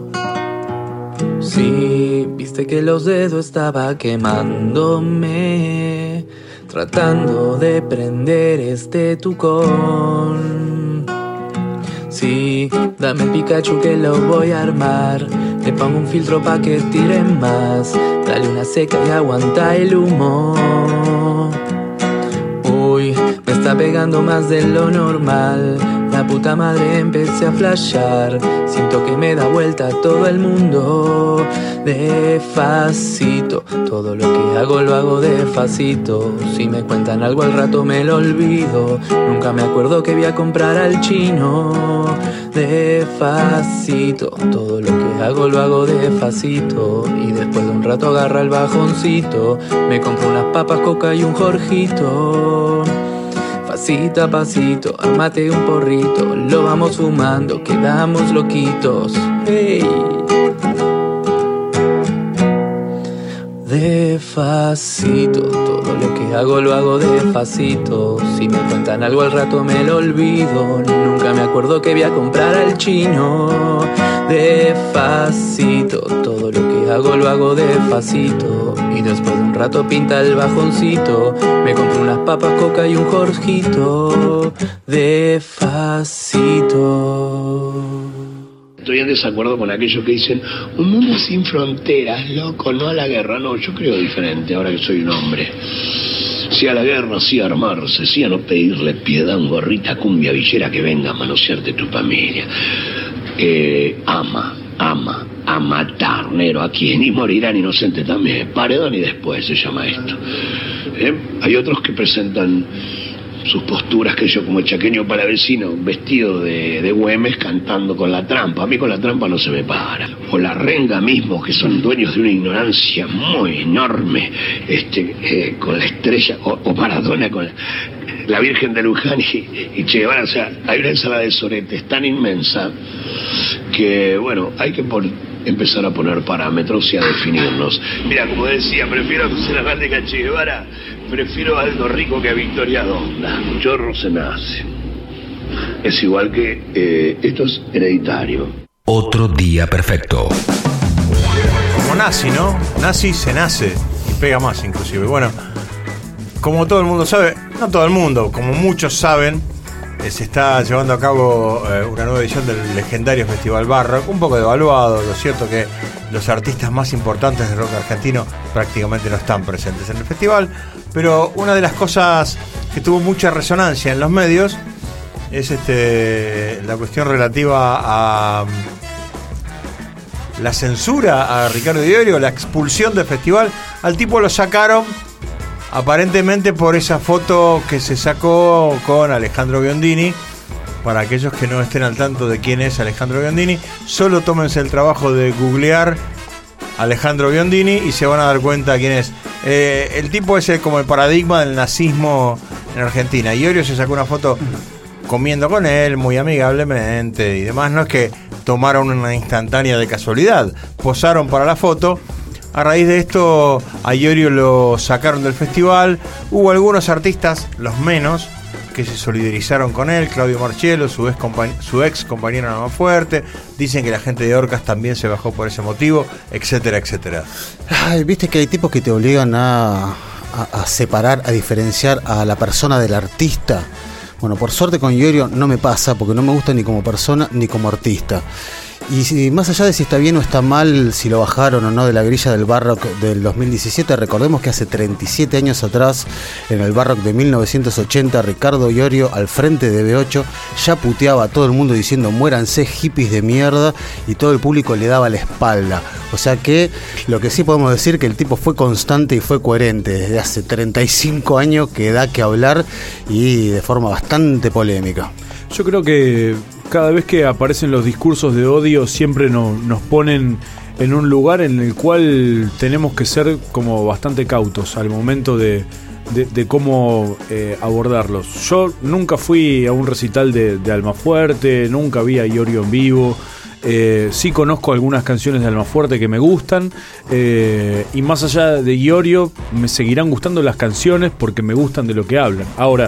Sí, viste que los dedos estaba quemándome, tratando de prender este tucón. Sí, dame el Pikachu que lo voy a armar. Le pongo un filtro pa' que tire más. Dale una seca y aguanta el humo. Uy, me está pegando más de lo normal. La puta madre empecé a flashear. Siento que me da vuelta todo el mundo. Despacito, todo lo que hago lo hago despacito. Si me cuentan algo al rato me lo olvido. Nunca me acuerdo que voy a comprar al chino. Despacito, todo lo que hago lo hago despacito. Y después de un rato agarra el bajoncito. Me compro unas papas, coca y un Jorgito. Pasito a pasito, armate un porrito. Lo vamos fumando, quedamos loquitos. Hey. Despacito, todo lo que hago lo hago despacito. Si me cuentan algo al rato me lo olvido. Nunca me acuerdo que voy a comprar al chino. Despacito, todo lo que hago lo hago despacito. Y después de un rato pinta el bajoncito. Me compro unas papas, coca y un Jorgito. Despacito. Estoy en desacuerdo con aquellos que dicen un mundo sin fronteras, loco, no a la guerra. No, yo creo diferente ahora que soy un hombre. Sí a la guerra, sí a armarse, sí a no pedirle piedad a un gorrita cumbia villera que venga a manosearte tu familia. Ama a matar, Nero, a quien, y morirán inocentes también. Paredón y después se llama esto. Hay otros que presentan sus posturas, que yo como el chaqueño palavecino, vestido de Güemes, cantando con la trampa. A mí con la trampa no se me para. O la renga mismo, que son dueños de una ignorancia muy enorme, con la estrella, o Maradona con la Virgen de Luján y Che Guevara. O sea, hay una ensalada de soretes tan inmensa que, bueno, hay que empezar a poner parámetros y a definirnos. Mira, como decía, prefiero a José Lagarde que a Che Guevara. Prefiero a Aldo Rico que a Victoria Donda. Chorro se nace. Es igual que esto es hereditario. Otro Día Perfecto. Como nazi, ¿no? Nazi se nace y pega más inclusive. Bueno, como todo el mundo sabe, no todo el mundo, como muchos saben, se está llevando a cabo una nueva edición del legendario Festival Barrock, un poco devaluado. Lo cierto que los artistas más importantes del rock argentino prácticamente no están presentes en el festival, pero una de las cosas que tuvo mucha resonancia en los medios es la cuestión relativa a la censura a Ricardo Iorio, la expulsión del festival. Al tipo lo sacaron aparentemente por esa foto que se sacó con Alejandro Biondini. Para aquellos que no estén al tanto de quién es Alejandro Biondini, solo tómense el trabajo de googlear Alejandro Biondini y se van a dar cuenta quién es. El tipo es como el paradigma del nazismo en Argentina. Iorio se sacó una foto comiendo con él muy amigablemente y demás. No es que tomaron una instantánea de casualidad, posaron para la foto. A raíz de esto a Iorio lo sacaron del festival. Hubo algunos artistas, los menos, que se solidarizaron con él. Claudio Marchiello, su ex compañero en Más Fuerte. Dicen que la gente de Orcas también se bajó por ese motivo, etcétera, etcétera. Ay, viste que hay tipos que te obligan a separar, a diferenciar a la persona del artista. Bueno, por suerte con Iorio no me pasa, porque no me gusta ni como persona ni como artista. Y más allá de si está bien o está mal, si lo bajaron o no de la grilla del Barrock del 2017, recordemos que hace 37 años atrás, en el Barrock de 1980, Ricardo Iorio, al frente de B8, ya puteaba a todo el mundo diciendo muéranse hippies de mierda, y todo el público le daba la espalda. O sea que lo que sí podemos decir que el tipo fue constante y fue coherente desde hace 35 años, que da que hablar, y de forma bastante polémica. Yo creo que cada vez que aparecen los discursos de odio siempre nos ponen en un lugar en el cual tenemos que ser como bastante cautos al momento de cómo abordarlos. Yo nunca fui a un recital de Almafuerte, nunca vi a Iorio en vivo. Sí conozco algunas canciones de Almafuerte que me gustan, y más allá de Iorio me seguirán gustando las canciones porque me gustan de lo que hablan. Ahora,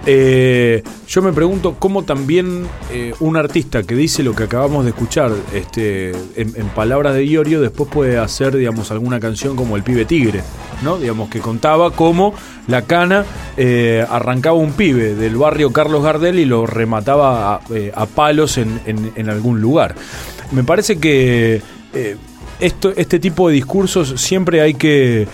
yo me pregunto cómo también un artista que dice lo que acabamos de escuchar en palabras de Iorio después puede hacer, digamos, alguna canción como El Pibe Tigre, ¿no? Digamos, que contaba cómo la cana arrancaba un pibe del barrio Carlos Gardel y lo remataba a palos en algún lugar. Me parece que este tipo de discursos siempre hay que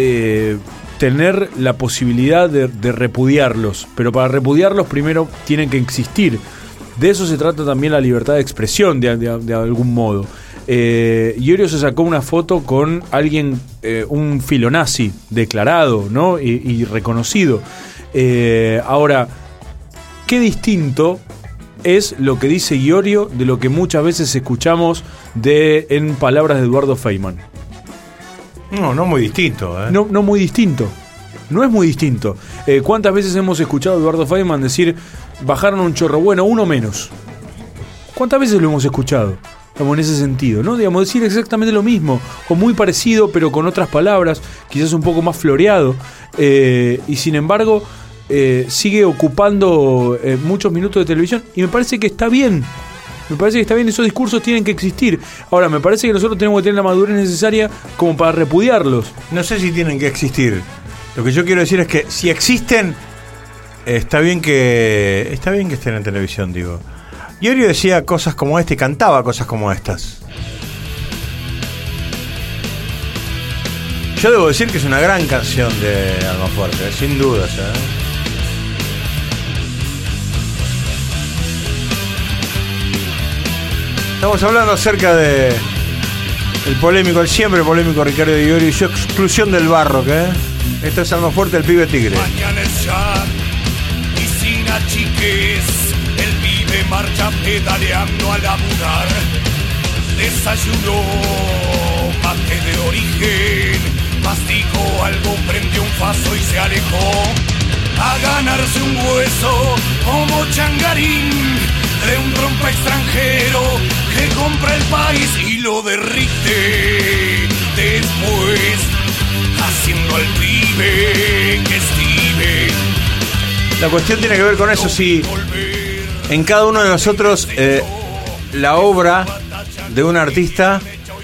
tener la posibilidad de repudiarlos, pero para repudiarlos primero tienen que existir. De eso se trata también la libertad de expresión, de algún modo. Iorio se sacó una foto con alguien, un filonazi declarado, ¿no? y reconocido. Ahora, qué distinto es lo que dice Iorio de lo que muchas veces escuchamos en palabras de Eduardo Feynman. No muy distinto. No muy distinto. No es muy distinto. ¿Cuántas veces hemos escuchado a Eduardo Feynman decir bajaron un chorro? Bueno, uno menos. ¿Cuántas veces lo hemos escuchado? Como en ese sentido, ¿no? Digamos, decir exactamente lo mismo, o muy parecido, pero con otras palabras, quizás un poco más floreado, y sin embargo, sigue ocupando muchos minutos de televisión, y me parece que está bien. Me parece que está bien, esos discursos tienen que existir. Ahora, me parece que nosotros tenemos que tener la madurez necesaria como para repudiarlos. No sé si tienen que existir. Lo que yo quiero decir es que si existen, está bien que estén en televisión, digo. Iorio decía cosas como esta y cantaba cosas como estas. Yo debo decir que es una gran canción de Almafuerte, sin dudas, Estamos hablando acerca de el siempre polémico Ricardo Iorio y su exclusión del Barrock, Esto es Almafuerte, El Pibe Tigre. Mañana es ya y sin achiques, el pibe marcha pedaleando a laburar. Desayunó mate de origen, masticó algo, prendió un faso y se alejó a ganarse un hueso como changarín de un trompa extranjero que compra el país y lo derrite después, haciendo al pibe que estive. La cuestión tiene que ver con eso, si en cada uno de nosotros la obra de un artista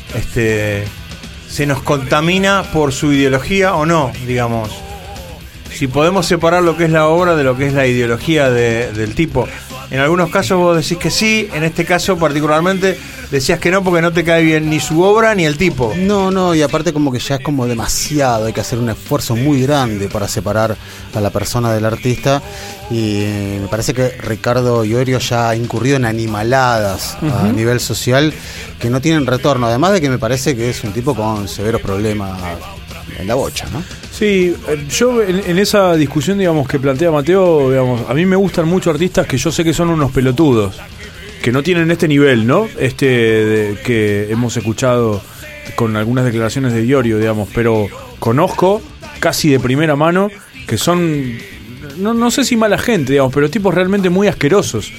se nos contamina por su ideología o no, digamos. Si podemos separar lo que es la obra de lo que es la ideología del tipo. En algunos casos vos decís que sí, en este caso particularmente decías que no porque no te cae bien ni su obra ni el tipo. No, y aparte como que ya es como demasiado, hay que hacer un esfuerzo muy grande para separar a la persona del artista, y me parece que Ricardo Iorio ya ha incurrido en animaladas a nivel social que no tienen retorno, además de que me parece que es un tipo con severos problemas en la bocha, ¿no? Sí, yo en esa discusión, digamos, que plantea Mateo, digamos, a mí me gustan mucho artistas que yo sé que son unos pelotudos, que no tienen este nivel, ¿no? Que hemos escuchado con algunas declaraciones de Iorio, digamos, pero conozco casi de primera mano que son, no sé si mala gente, digamos, pero tipos realmente muy asquerosos.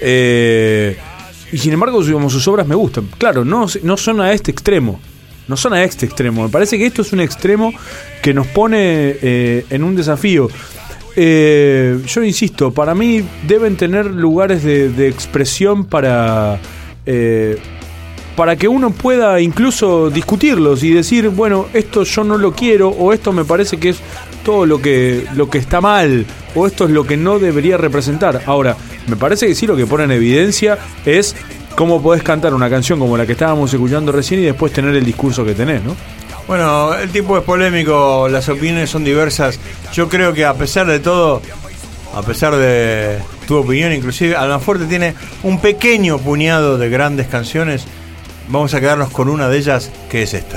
Y sin embargo, digamos, sus obras me gustan. Claro, no son a este extremo. No son a este extremo. Me parece que esto es un extremo que nos pone en un desafío. Yo insisto, para mí deben tener lugares de expresión para para que uno pueda incluso discutirlos y decir, bueno, esto yo no lo quiero, o esto me parece que es todo lo que está mal, o esto es lo que no debería representar. Ahora, me parece que sí, lo que pone en evidencia es cómo podés cantar una canción como la que estábamos escuchando recién y después tener el discurso que tenés, ¿no? Bueno, el tipo es polémico, las opiniones son diversas. Yo creo que a pesar de todo, a pesar de tu opinión, inclusive, Almafuerte tiene un pequeño puñado de grandes canciones. Vamos a quedarnos con una de ellas, que es esta.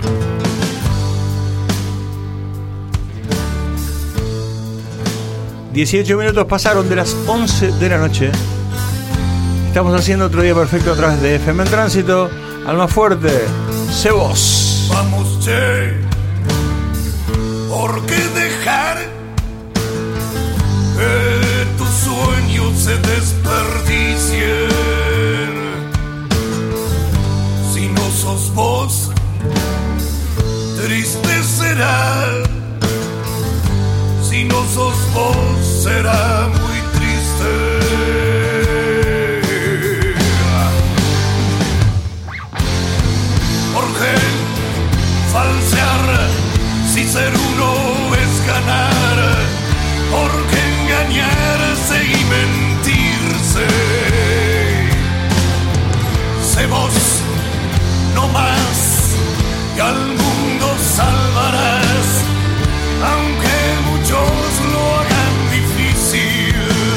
...18 pasaron de las 11 de la noche. Estamos haciendo otro día perfecto a través de FM en Tránsito. Almafuerte, sé vos. Vamos, che, ¿por qué dejar que tus sueños se desperdicien? Si no sos vos, triste será. Si no sos vos, será muy triste. Falsear, si ser uno es ganar, porque engañarse y mentirse. Sé vos, no más, que al mundo salvarás, aunque muchos lo hagan difícil.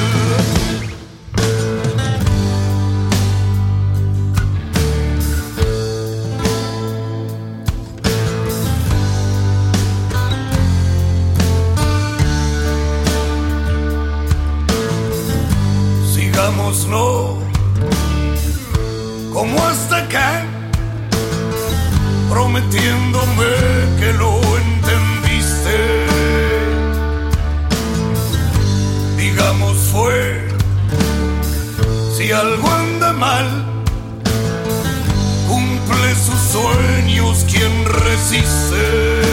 No, como hasta acá, prometiéndome que lo entendiste. Digamos fue, si algo anda mal, cumple sus sueños quien resiste.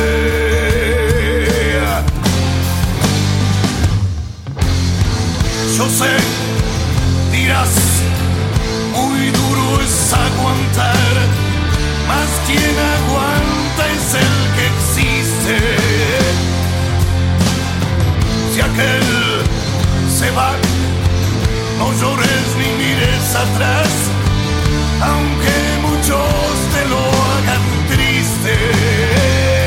Yo sé, dirás, muy duro es aguantar, mas quien aguanta es el que existe. Si aquel se va, no llores ni mires atrás, aunque muchos te lo hagan triste.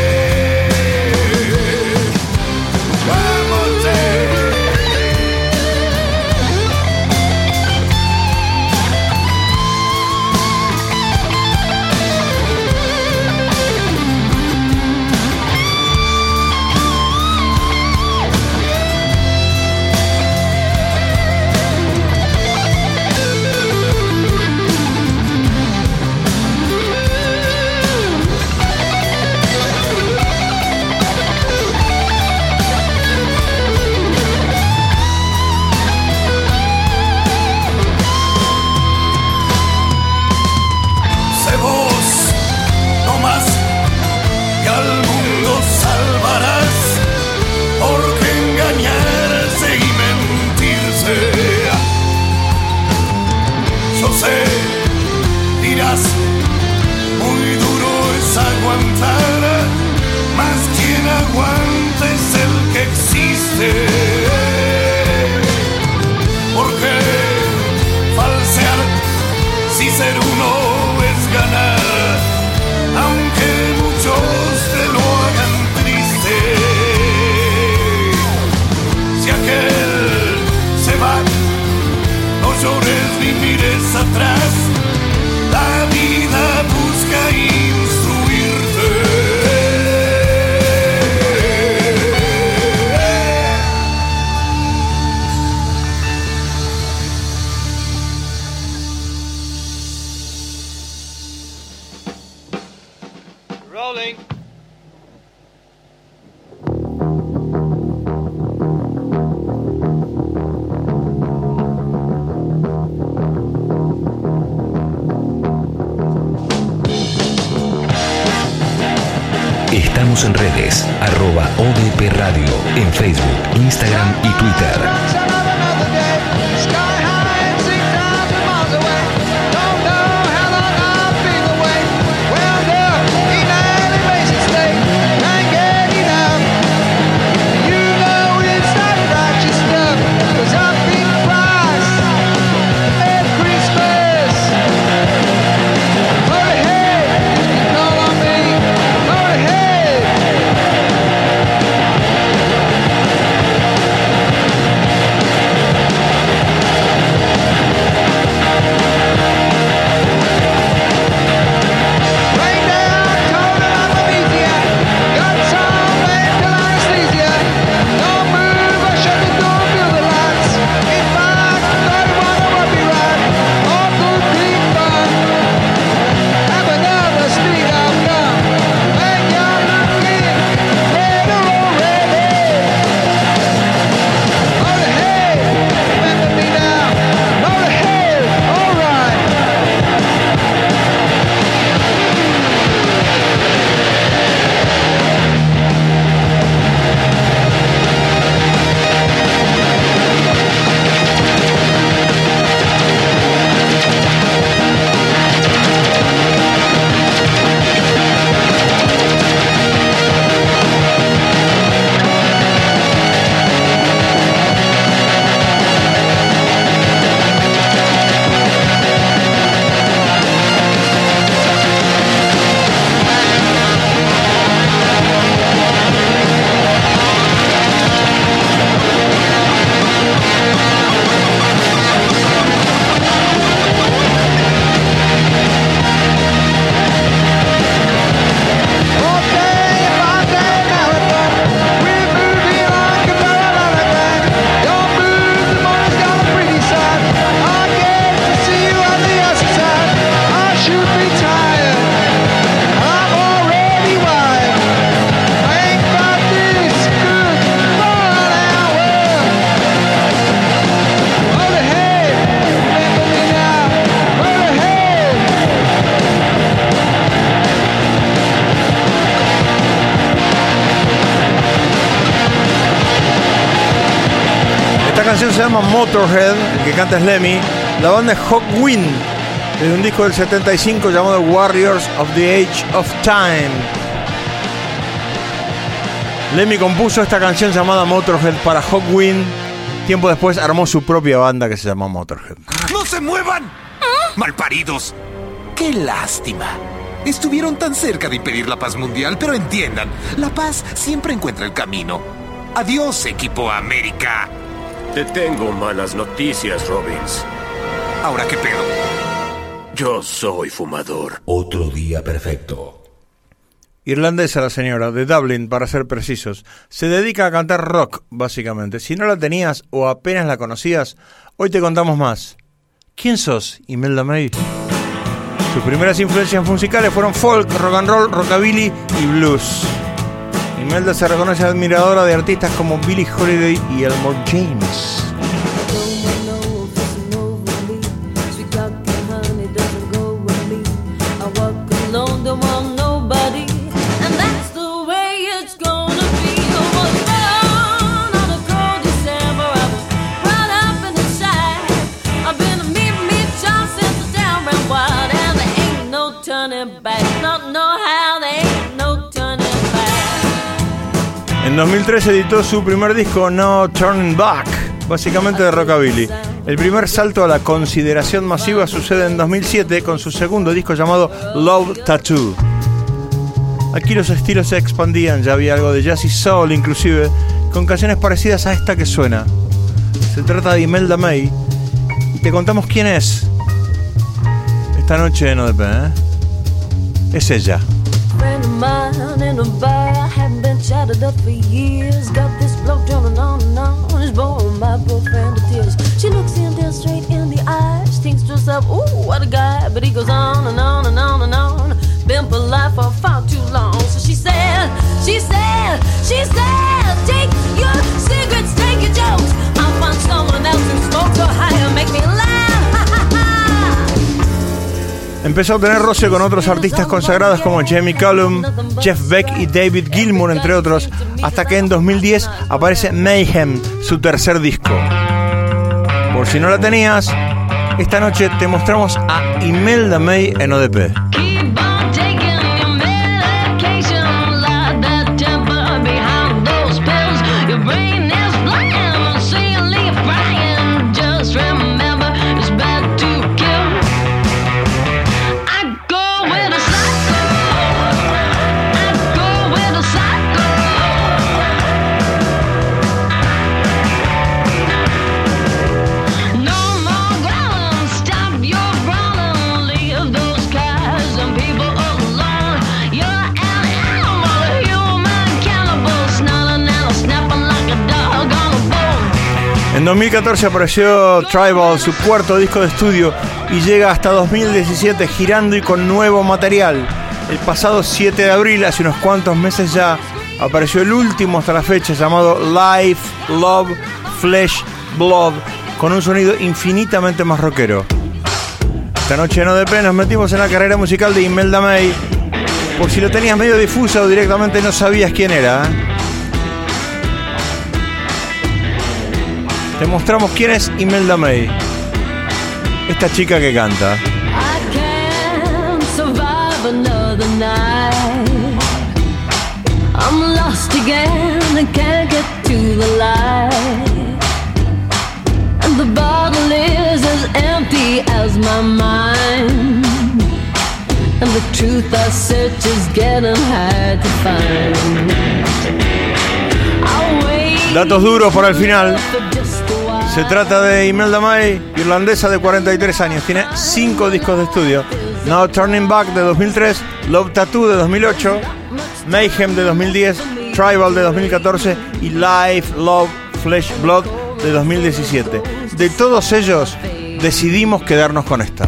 Estamos en redes, @ODP Radio, en Facebook, Instagram y Twitter. canción se llama Motorhead, el que canta es Lemmy. La banda es Hawkwind, desde un disco del 75 llamado Warriors of the Age of Time. Lemmy compuso esta canción llamada Motorhead para Hawkwind. Tiempo después armó su propia banda que se llamó Motorhead. ¡No se muevan! ¡Malparidos! ¡Qué lástima! Estuvieron tan cerca de impedir la paz mundial, pero entiendan, la paz siempre encuentra el camino. Adiós, equipo América. Te tengo malas noticias, Robbins. ¿Ahora qué pedo? Yo soy fumador. Otro día perfecto. Irlandesa la señora, de Dublín para ser precisos. Se dedica a cantar rock, básicamente. Si no la tenías o apenas la conocías, hoy te contamos más. ¿Quién sos, Imelda May? Sus primeras influencias musicales fueron folk, rock and roll, rockabilly y blues. Imelda se reconoce admiradora de artistas como Billie Holiday y Elmore James. En 2003 editó su primer disco, No Turning Back, básicamente de rockabilly. El primer salto a la consideración masiva sucede en 2007 con su segundo disco llamado Love Tattoo. Aquí los estilos se expandían, ya había algo de jazz y soul inclusive, con canciones parecidas a esta que suena. Se trata de Imelda May y te contamos quién es esta noche en ODP, Es ella. Friend of mine in a bar, haven't been chatted up for years. Got this bloke drumming on and on, is blowing my poor friend to tears. She looks him dead straight in the eyes, thinks to herself, ooh, what a guy. But he goes on and on and on and on, been polite for far too long. So she said, take your cigarettes, take your jokes. I'll find someone else who smokes so high and make me laugh. Empezó a tener roce con otros artistas consagrados como Jamie Cullum, Jeff Beck y David Gilmour, entre otros, hasta que en 2010 aparece Mayhem, su tercer disco. Por si no la tenías, esta noche te mostramos a Imelda May en ODP. En 2014 apareció Tribal, su cuarto disco de estudio, y llega hasta 2017 girando y con nuevo material. El pasado 7 de abril, hace unos cuantos meses ya, apareció el último hasta la fecha, llamado Life, Love, Flesh, Blood, con un sonido infinitamente más rockero. Esta noche en ODP nos metimos en la carrera musical de Imelda May, por si lo tenías medio difusa o directamente no sabías quién era. Te mostramos quién es Imelda May, esta chica que canta. I can't survive another night. I'm lost again, I can't get to the light. And the bottle is as empty as my mind. And the truth I search is getting hard to find. I'll wait. Datos duros para el final. Se trata de Imelda May, irlandesa de 43 años. Tiene 5 discos de estudio. No Turning Back de 2003, Love Tattoo de 2008, Mayhem de 2010, Tribal de 2014 y Life, Love, Flesh, Blood de 2017. De todos ellos, decidimos quedarnos con esta.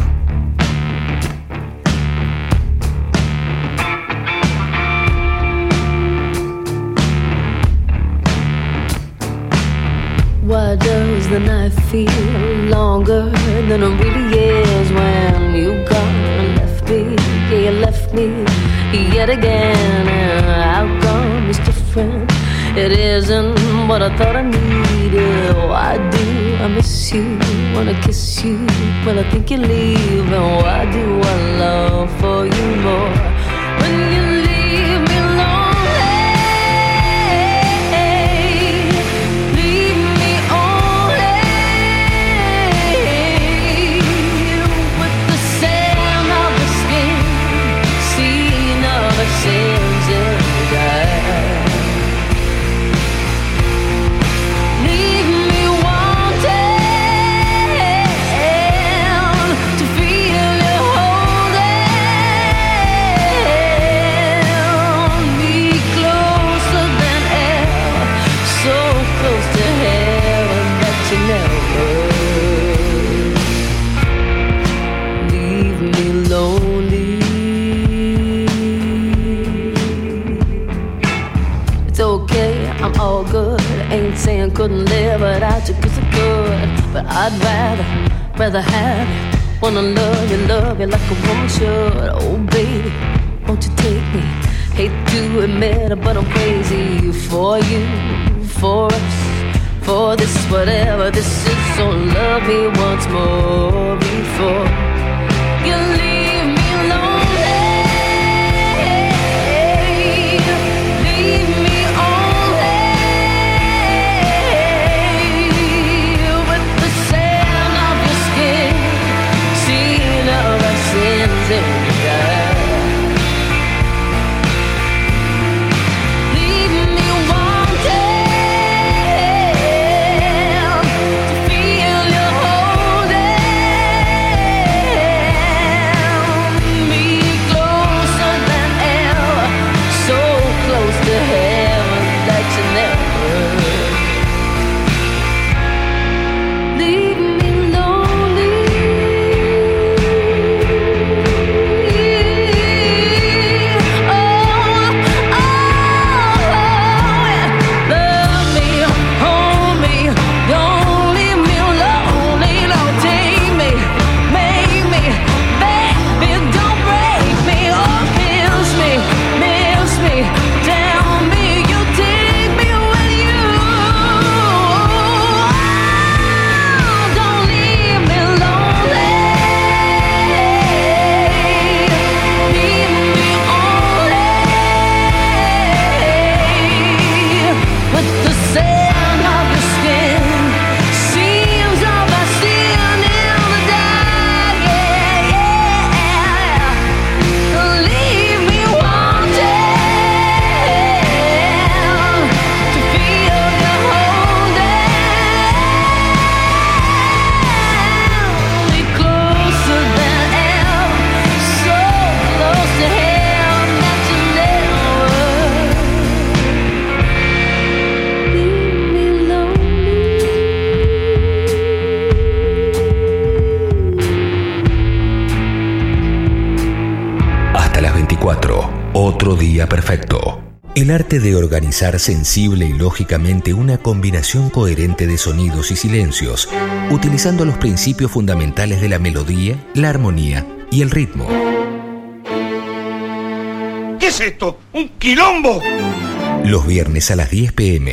Why does the night feel longer than it really is when you gone and left me? Yeah, you left me yet again, and how come it's different? It isn't what I thought I needed. Oh, I do, I miss you, wanna kiss you, but I think you're leaving. Why do I long for you more when you leave me lonely? Leave me only with the sound of the skin, seeing all the sins in the eye. Leave me wanting to feel you holding me closer than ever, so close to heaven that you never leave me lonely. It's okay, I'm all good. Ain't saying couldn't live without you, 'cause I could. But I'd rather have you. Wanna love you like a woman should. Oh baby, won't you take me? Hate to admit it, but I'm crazy for you, for us, for this, whatever this is. So love me once more before you leave me lonely. Leave me only with the sound of your skin, seeing all the sins in your eyes. Leave me wanting to feel you holding me closer than ever, so close to heaven that you never leave me lonely. Oh, love me, hold me, don't leave me lonely. Don't take me, make me, baby, don't break me. Oh, kiss me, miss me, tell me you take me with you. Don't leave me lonely. Leave me only with the sound of your skin, seams of my sin in the dark. Yeah, yeah. Leave me wanting to feel you holding me closer than ever, so close to heaven that you never leave me lonely. Hasta las 24. Otro día perfecto. El arte de organizar sensible y lógicamente una combinación coherente de sonidos y silencios, utilizando los principios fundamentales de la melodía, la armonía y el ritmo. ¿Qué es esto? ¡Un quilombo! Los viernes a las 10 p.m.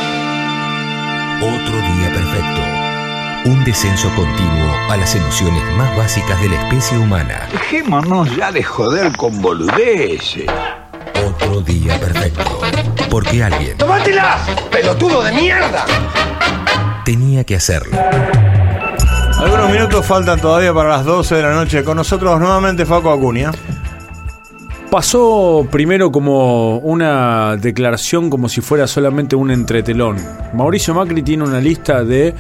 Otro día perfecto. Un descenso continuo a las emociones más básicas de la especie humana. Dejémonos ya de joder con boludeces. Otro día perfecto. Porque alguien ¡Tómatela, pelotudo de mierda! tenía que hacerlo. Algunos minutos faltan todavía para las 12 de la noche. Con nosotros nuevamente Facu Acuña. Pasó primero como una declaración como si fuera solamente un entretelón. Mauricio Macri tiene una lista de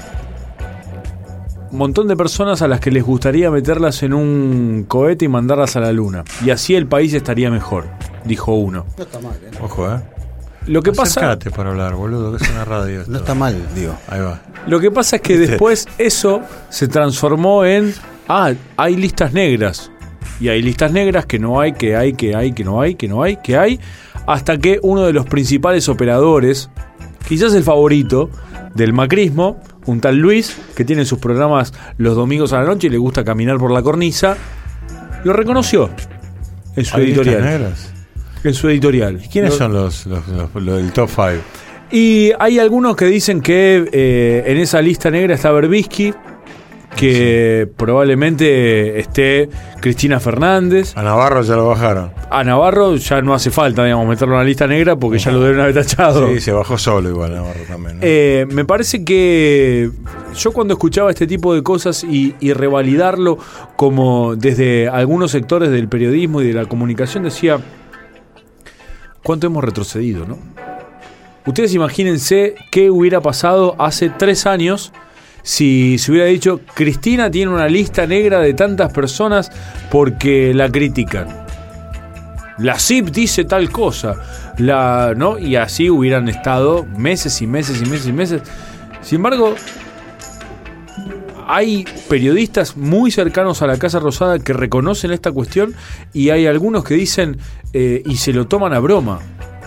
un montón de personas a las que les gustaría meterlas en un cohete y mandarlas a la luna. Y así el país estaría mejor, dijo uno. No está mal, ¿eh? Ojo, Lo que pasa... Acércate para hablar, boludo, que es una radio. No está mal, digo. Ahí va. Lo que pasa es que después eso se transformó en... hay listas negras. Y hay listas negras que no hay, que hay, que hay, que no hay, que no hay, que hay. Hasta que uno de los principales operadores, quizás el favorito del macrismo, un tal Luis, que tiene sus programas los domingos a la noche y le gusta caminar por la cornisa, lo reconoció en su editorial. Negras? En su editorial. ¿Y quiénes son los del top 5? Y hay algunos que dicen que en esa lista negra está Berbisky, que probablemente esté Cristina Fernández. A Navarro ya lo bajaron. A Navarro ya no hace falta, digamos, meterlo en la lista negra porque ya lo deben haber tachado. Sí, se bajó solo igual Navarro también, ¿no? Me parece que yo cuando escuchaba este tipo de cosas y revalidarlo como desde algunos sectores del periodismo y de la comunicación, decía, ¿cuánto hemos retrocedido, no? Ustedes imagínense qué hubiera pasado hace 3 años si se hubiera dicho Cristina tiene una lista negra de tantas personas porque la critican. La CIP dice tal cosa, ¿no? Y así hubieran estado meses y meses y meses y meses. Sin embargo, hay periodistas muy cercanos a la Casa Rosada que reconocen esta cuestión y hay algunos que dicen y se lo toman a broma.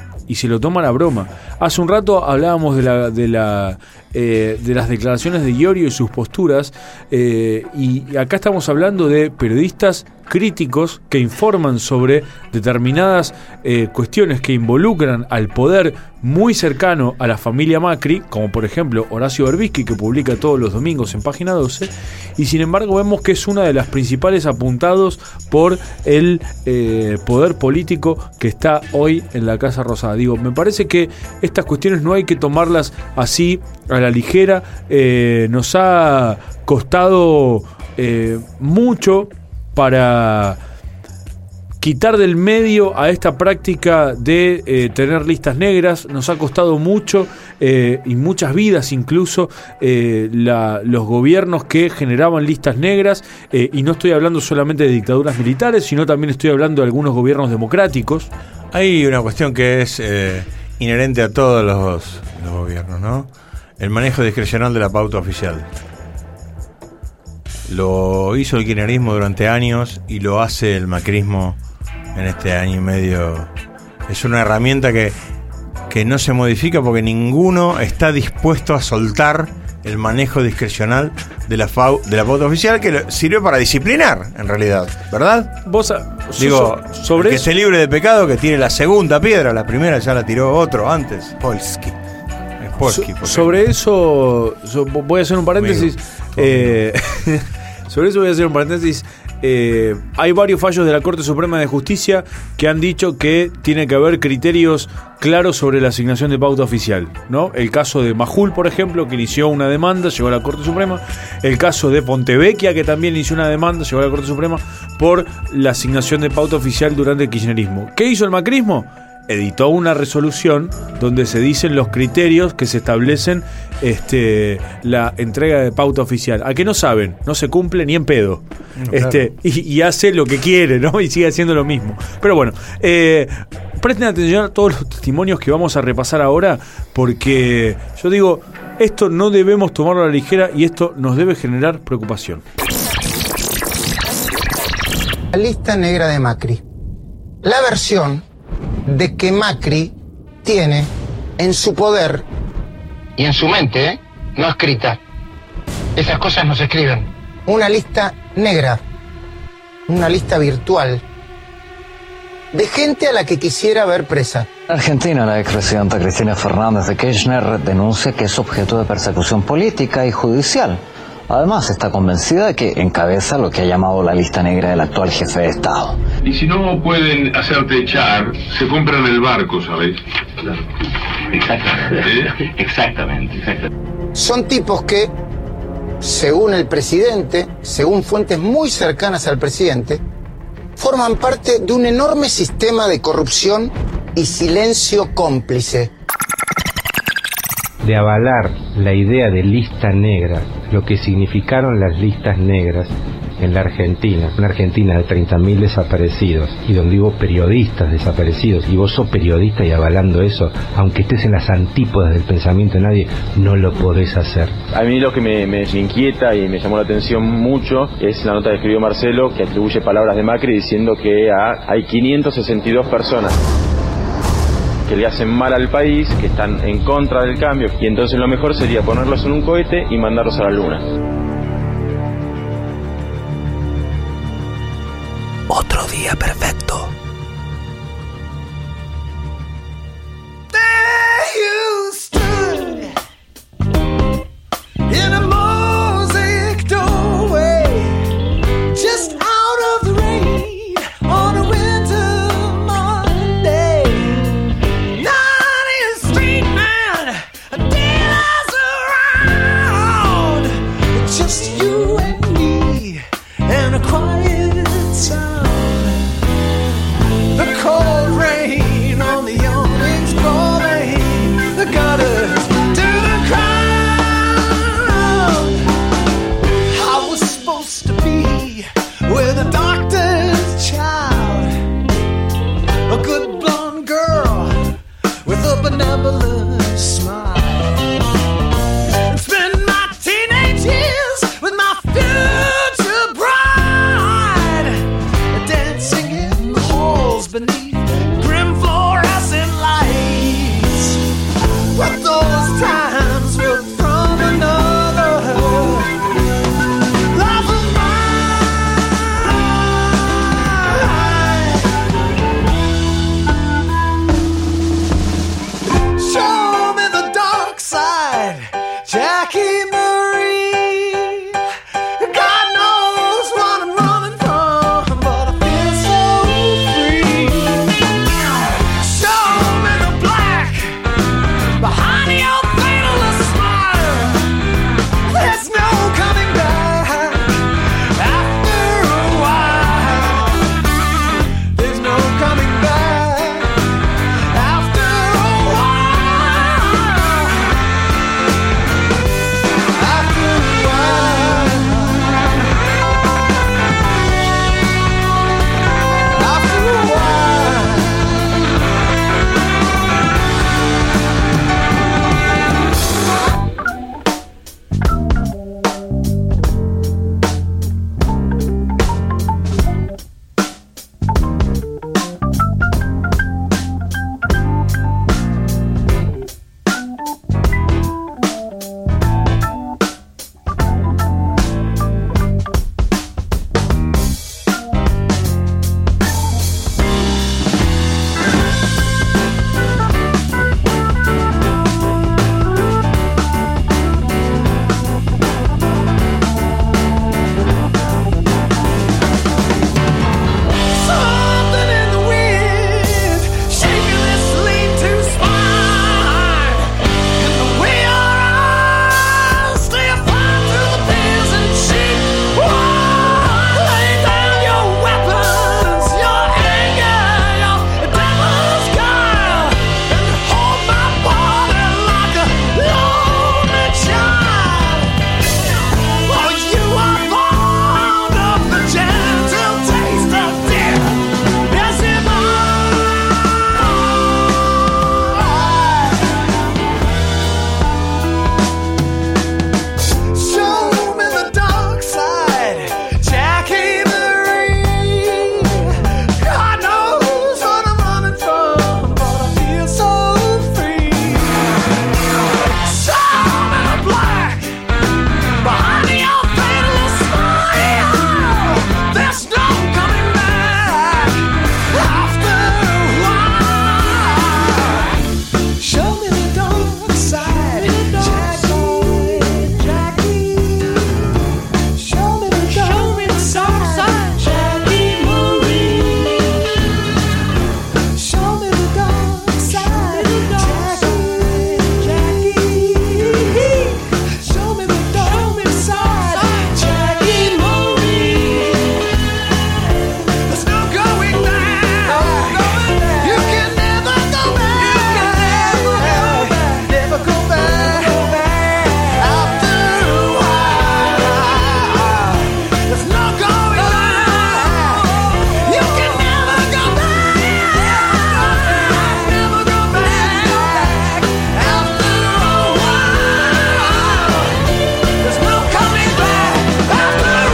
Hace un rato hablábamos de las declaraciones de Iorio y sus posturas, y acá estamos hablando de periodistas críticos que informan sobre determinadas cuestiones que involucran al poder muy cercano a la familia Macri, como por ejemplo Horacio Berbisky, que publica todos los domingos en Página 12, y sin embargo vemos que es una de las principales apuntados por el poder político que está hoy en la Casa Rosada. Digo, me parece que estas cuestiones no hay que tomarlas así a la ligera. Nos ha costado mucho para quitar del medio a esta práctica de tener listas negras. Nos ha costado mucho y muchas vidas incluso los gobiernos que generaban listas negras, y no estoy hablando solamente de dictaduras militares, sino también estoy hablando de algunos gobiernos democráticos. Hay una cuestión que es inherente a todos los gobiernos, ¿no? El manejo discrecional de la pauta oficial. Lo hizo el kirchnerismo durante años y lo hace el macrismo en este año y medio. Es una herramienta que no se modifica porque ninguno está dispuesto a soltar el manejo discrecional de la pauta oficial, que sirve para disciplinar, en realidad, ¿verdad? Digo, sobre que esté libre de pecado, que tiene la segunda piedra, la primera ya la tiró otro antes, Polsky. Sobre eso voy a hacer un paréntesis. Sobre eso voy a hacer un paréntesis. Hay varios fallos de la Corte Suprema de Justicia que han dicho que tiene que haber criterios claros sobre la asignación de pauta oficial, ¿no? El caso de Majul, por ejemplo, que inició una demanda, llegó a la Corte Suprema. El caso de Pontevecchia, que también inició una demanda, llegó a la Corte Suprema por la asignación de pauta oficial durante el kirchnerismo. ¿Qué hizo el macrismo? Editó una resolución donde se dicen los criterios que se establecen la entrega de pauta oficial. ¿A qué no saben? No se cumple ni en pedo. No, claro. Y hace lo que quiere, ¿no? Y sigue haciendo lo mismo. Pero bueno, presten atención a todos los testimonios que vamos a repasar ahora, porque yo digo, esto no debemos tomarlo a la ligera y esto nos debe generar preocupación. La lista negra de Macri. La versión de que Macri tiene en su poder y en su mente, no escrita, esas cosas no se escriben, una lista negra, una lista virtual de gente a la que quisiera ver presa. En Argentina, la expresidenta Cristina Fernández de Kirchner denuncia que es objeto de persecución política y judicial. Además, está convencida de que encabeza lo que ha llamado la lista negra del actual jefe de Estado. Y si no pueden hacerte echar, se compran el barco, ¿sabes? Claro. Exactamente. Son tipos que, según el presidente, según fuentes muy cercanas al presidente, forman parte de un enorme sistema de corrupción y silencio cómplice. De avalar la idea de lista negra, lo que significaron las listas negras en la Argentina, una Argentina de 30.000 desaparecidos, y donde hubo periodistas desaparecidos, y vos sos periodista y avalando eso, aunque estés en las antípodas del pensamiento de nadie, no lo podés hacer. A mí lo que me inquieta y me llamó la atención mucho es la nota que escribió Marcelo, que atribuye palabras de Macri diciendo que hay 562 personas que le hacen mal al país, que están en contra del cambio, y entonces lo mejor sería ponerlos en un cohete y mandarlos a la luna. Otro día perfecto. They used benevolent smile. Spend my teenage years with my future bride, dancing in the halls beneath grim fluorescent lights. But those times were from another life of mine. Show me the dark side, Jackie Marie. God knows what I'm running from, but I feel so free. Show me the black behind your fatalist smile. There's no coming back after a while. There's no coming back after a while. After a while. After a while. Something in the wind, shaking this lean-to spine. In the way your eyes stay afire through the piercing cheek. Lay down your weapons, your anger, your devil's guile, and hold my body like a lonely child. Oh, you are fond of the gentle taste of death. Yes, am I. Show me the dark side, Jackie Marie. God knows what I'm running from, but I feel so free. Show me the black behind your fatalist smile. There's no coming back after a while. Show me the dark side, Jackie. Show me the dark side, Jackie Marie. Show me the dark side, Jackie. Show me the dark side, Jackie Marie. There's no going back. You can never go back. Never go back. After a while, there's no going back. You can never go back. Never go back. After a while, there's no coming back. After a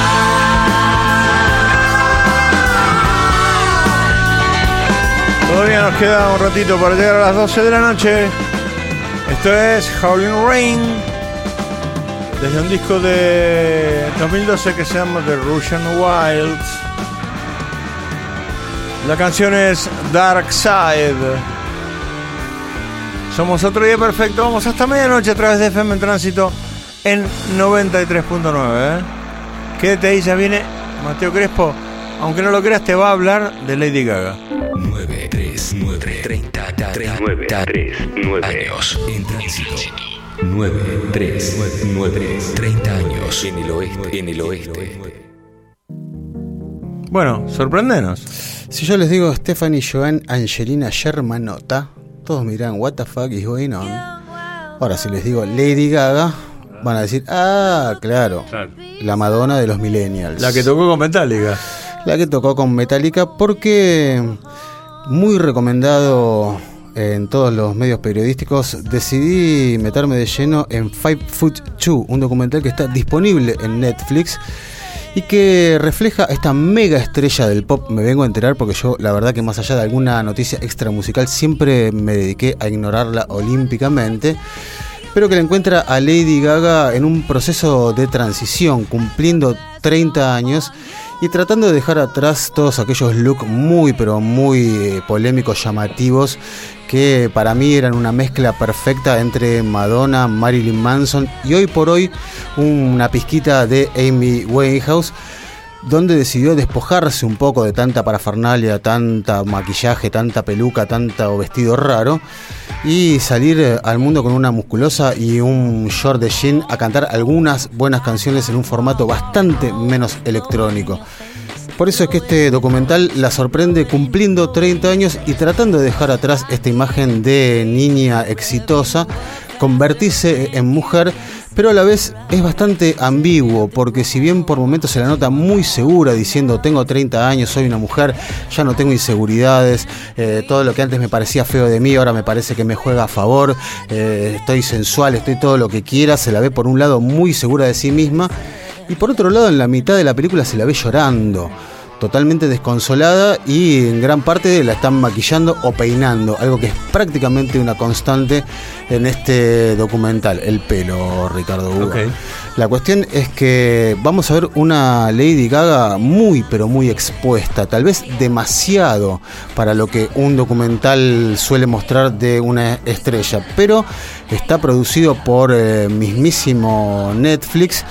Todavía nos queda un ratito para llegar a las 12 de la noche. Esto es Howling Rain, desde un disco de 2012 que se llama The Russian Wilds. La canción es Dark Side. Somos Otro Día Perfecto. Vamos hasta medianoche a través de FM en Tránsito en 93.9. Quédate ahí, ya viene Mateo Crespo. Aunque no lo creas, te va a hablar de Lady Gaga. 939 años en Tránsito. 939 30 años en el oeste. Bueno, sorprendenos. Si yo les digo Stephanie Joan Angelina Germanotta, todos miran what the fuck is going on. Ahora si les digo Lady Gaga, van a decir, ah, claro, la Madonna de los millennials. La que tocó con Metallica. La que tocó con Metallica, porque muy recomendado en todos los medios periodísticos, decidí meterme de lleno en 5'2", un documental que está disponible en Netflix y que refleja esta mega estrella del pop. Me vengo a enterar porque yo, la verdad que más allá de alguna noticia extra musical, siempre me dediqué a ignorarla olímpicamente, pero que la encuentra a Lady Gaga en un proceso de transición, cumpliendo 30 años y tratando de dejar atrás todos aquellos looks muy pero muy polémicos, llamativos, que para mí eran una mezcla perfecta entre Madonna, Marilyn Manson y hoy por hoy una pizquita de Amy Winehouse, donde decidió despojarse un poco de tanta parafernalia, tanta maquillaje, tanta peluca, tanto vestido raro, y salir al mundo con una musculosa y un short de jean a cantar algunas buenas canciones en un formato bastante menos electrónico. Por eso es que este documental la sorprende cumpliendo 30 años y tratando de dejar atrás esta imagen de niña exitosa, convertirse en mujer, pero a la vez es bastante ambiguo, porque si bien por momentos se la nota muy segura diciendo tengo 30 años, soy una mujer, ya no tengo inseguridades, todo lo que antes me parecía feo de mí ahora me parece que me juega a favor, estoy sensual, estoy todo lo que quiera, se la ve por un lado muy segura de sí misma y por otro lado en la mitad de la película se la ve llorando, totalmente desconsolada, y en gran parte la están maquillando o peinando, algo que es prácticamente una constante en este documental, el pelo, Ricardo Hugo. Okay. La cuestión es que vamos a ver una Lady Gaga muy pero muy expuesta, tal vez demasiado para lo que un documental suele mostrar de una estrella, pero está producido por mismísimo Netflix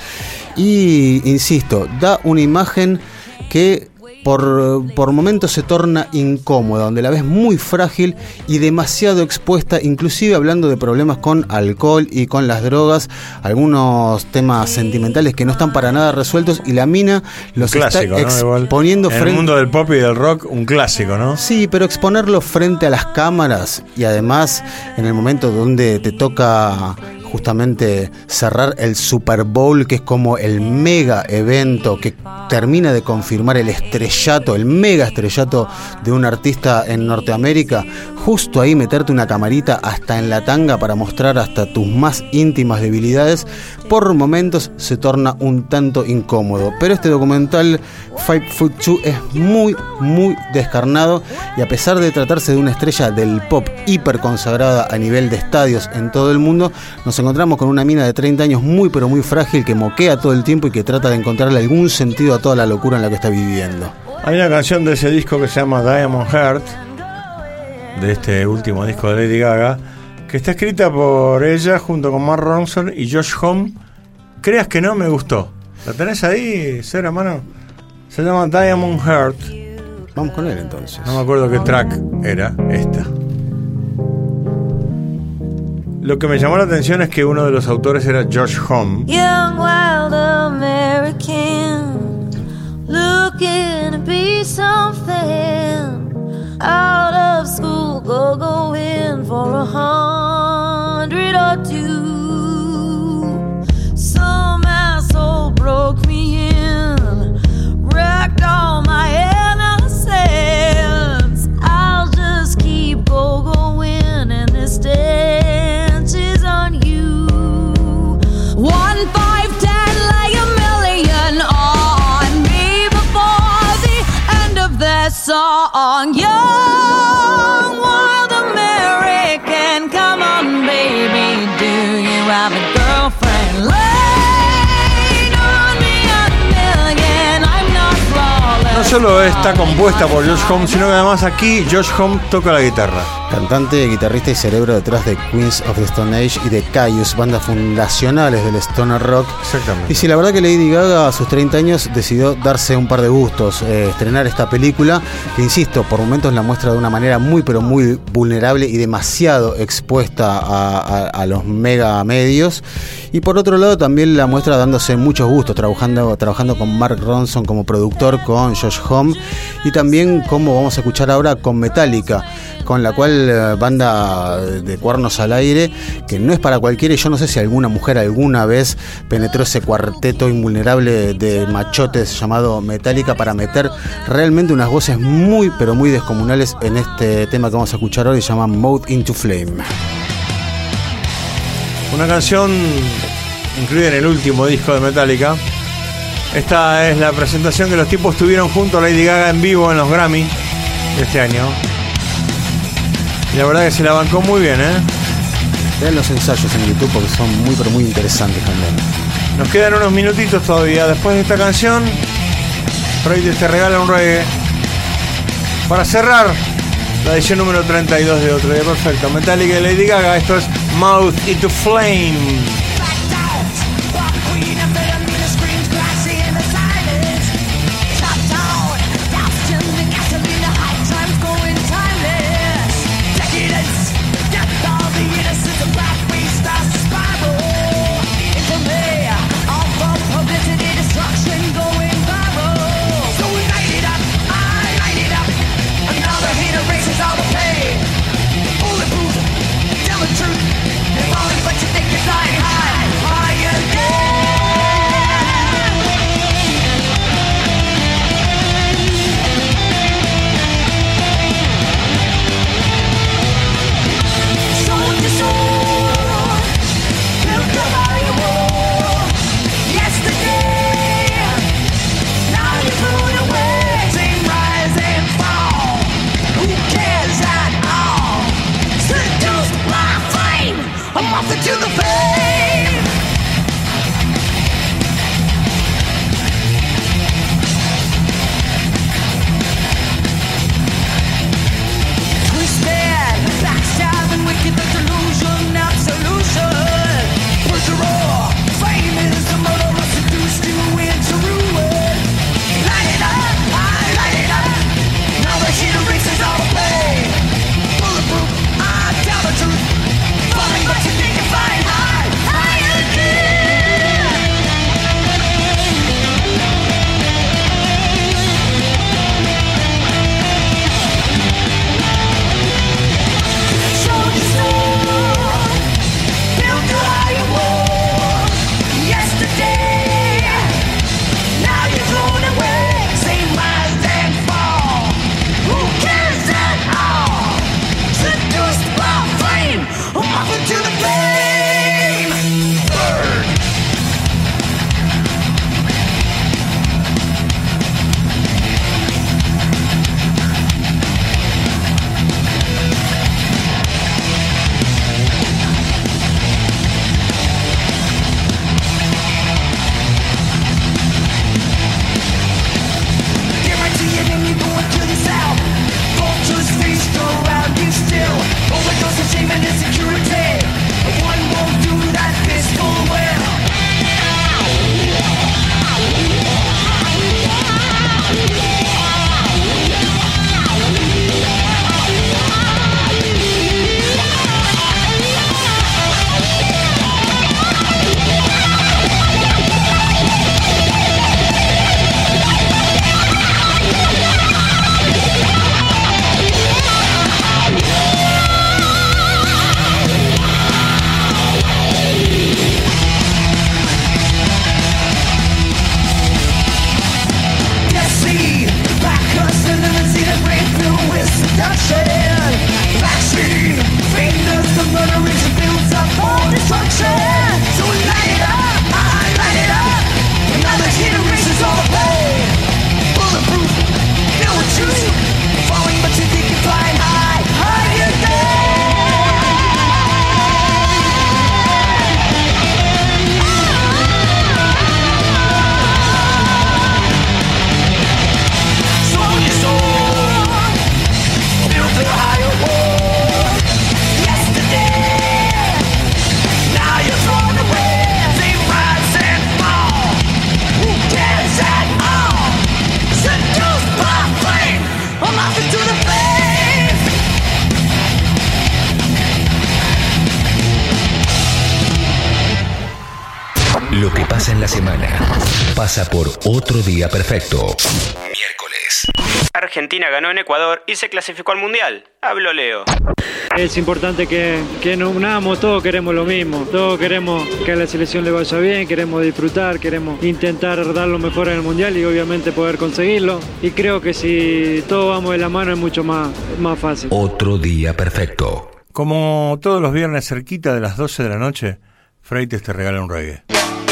y, insisto, da una imagen que por momentos se torna incómoda, donde la ves muy frágil y demasiado expuesta, inclusive hablando de problemas con alcohol y con las drogas, algunos temas sentimentales que no están para nada resueltos, y la mina los clásico, está ¿no? exponiendo En el mundo del pop y del rock, un clásico, ¿no? Sí, pero exponerlo frente a las cámaras y además en el momento donde te toca justamente cerrar el Super Bowl, que es como el mega evento que termina de confirmar el estrellato, el mega estrellato de un artista en Norteamérica, justo ahí meterte una camarita hasta en la tanga para mostrar hasta tus más íntimas debilidades, por momentos se torna un tanto incómodo. Pero este documental 5'2" es muy muy descarnado, y a pesar de tratarse de una estrella del pop hiper consagrada a nivel de estadios en todo el mundo, nos encontramos con una mina de 30 años muy pero muy frágil, que moquea todo el tiempo y que trata de encontrarle algún sentido a toda la locura en la que está viviendo. Hay una canción de ese disco que se llama Diamond Heart, de este último disco de Lady Gaga, que está escrita por ella junto con Mark Ronson y Josh Homme. Creas que no, me gustó. ¿La tenés ahí, Cera, mano? Se llama Diamond Heart. Vamos con él entonces. No me acuerdo qué track era esta. Lo que me llamó la atención es que uno de los autores era Josh Homme. Young wild American, looking to be something. Out of school, go in for 100 or 2. Some asshole broke me in, wrecked all my innocence. I'll just keep going, and this dance is on you. 1, 5, 10, lay a million on me before the end of the song. Young wild American, come on baby, do you have a girlfriend? Lean on me a million, I'm not flawless. No solo está compuesta por Josh Homme, sino que además aquí Josh Homme toca la guitarra. Cantante, guitarrista y cerebro detrás de Queens of the Stone Age y de Caius, bandas fundacionales del stoner rock. Exactamente. Y sí, la verdad que Lady Gaga a sus 30 años decidió darse un par de gustos, estrenar esta película, que insisto, por momentos la muestra de una manera muy pero muy vulnerable y demasiado expuesta a los mega medios, y por otro lado también la muestra dándose muchos gustos, trabajando con Mark Ronson como productor, con Josh Homme, y también, como vamos a escuchar ahora, con Metallica, con la cual tal banda de Cuernos al Aire, que no es para cualquiera, y yo no sé si alguna mujer alguna vez penetró ese cuarteto invulnerable de machotes llamado Metallica para meter realmente unas voces muy, pero muy descomunales en este tema que vamos a escuchar hoy, se llama Mouth into Flame. Una canción incluida en el último disco de Metallica. Esta es la presentación que los tipos tuvieron junto a Lady Gaga en vivo en los Grammy de este año. Y la verdad que se la bancó muy bien, ¿eh? Vean los ensayos en YouTube porque son muy, pero muy interesantes también. Nos quedan unos minutitos todavía. Después de esta canción, Freud te regala un reggae para cerrar la edición número 32 de Otro Día Perfecto. Metallica y Lady Gaga. Esto es Mouth into Flame. Lo que pasa en la semana pasa por Otro Día Perfecto. Miércoles. Argentina ganó en Ecuador y se clasificó al Mundial. Habló Leo. Es importante que nos unamos, todos queremos lo mismo, todos queremos que a la selección le vaya bien, queremos disfrutar, queremos intentar dar lo mejor en el Mundial y obviamente poder conseguirlo. Y creo que si todos vamos de la mano es mucho más fácil. Otro día perfecto. Como todos los viernes cerquita de las 12 de la noche, Freites te regala un reggae.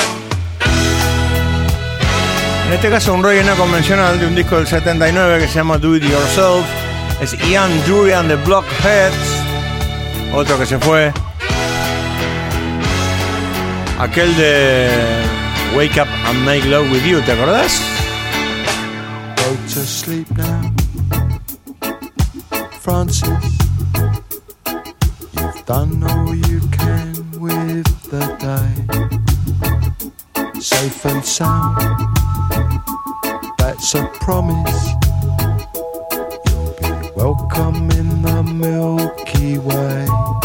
En este caso un reggae no convencional de un disco del 79 que se llama Do It Yourself. Es Ian Dury and the Blockheads. Otro que se fue. Aquel de Wake Up and Make Love With You, ¿te acordás? Go to sleep now, Francis. You've done all you can with the day. Safe and sound, that's a promise. You'll be welcome in the Milky Way.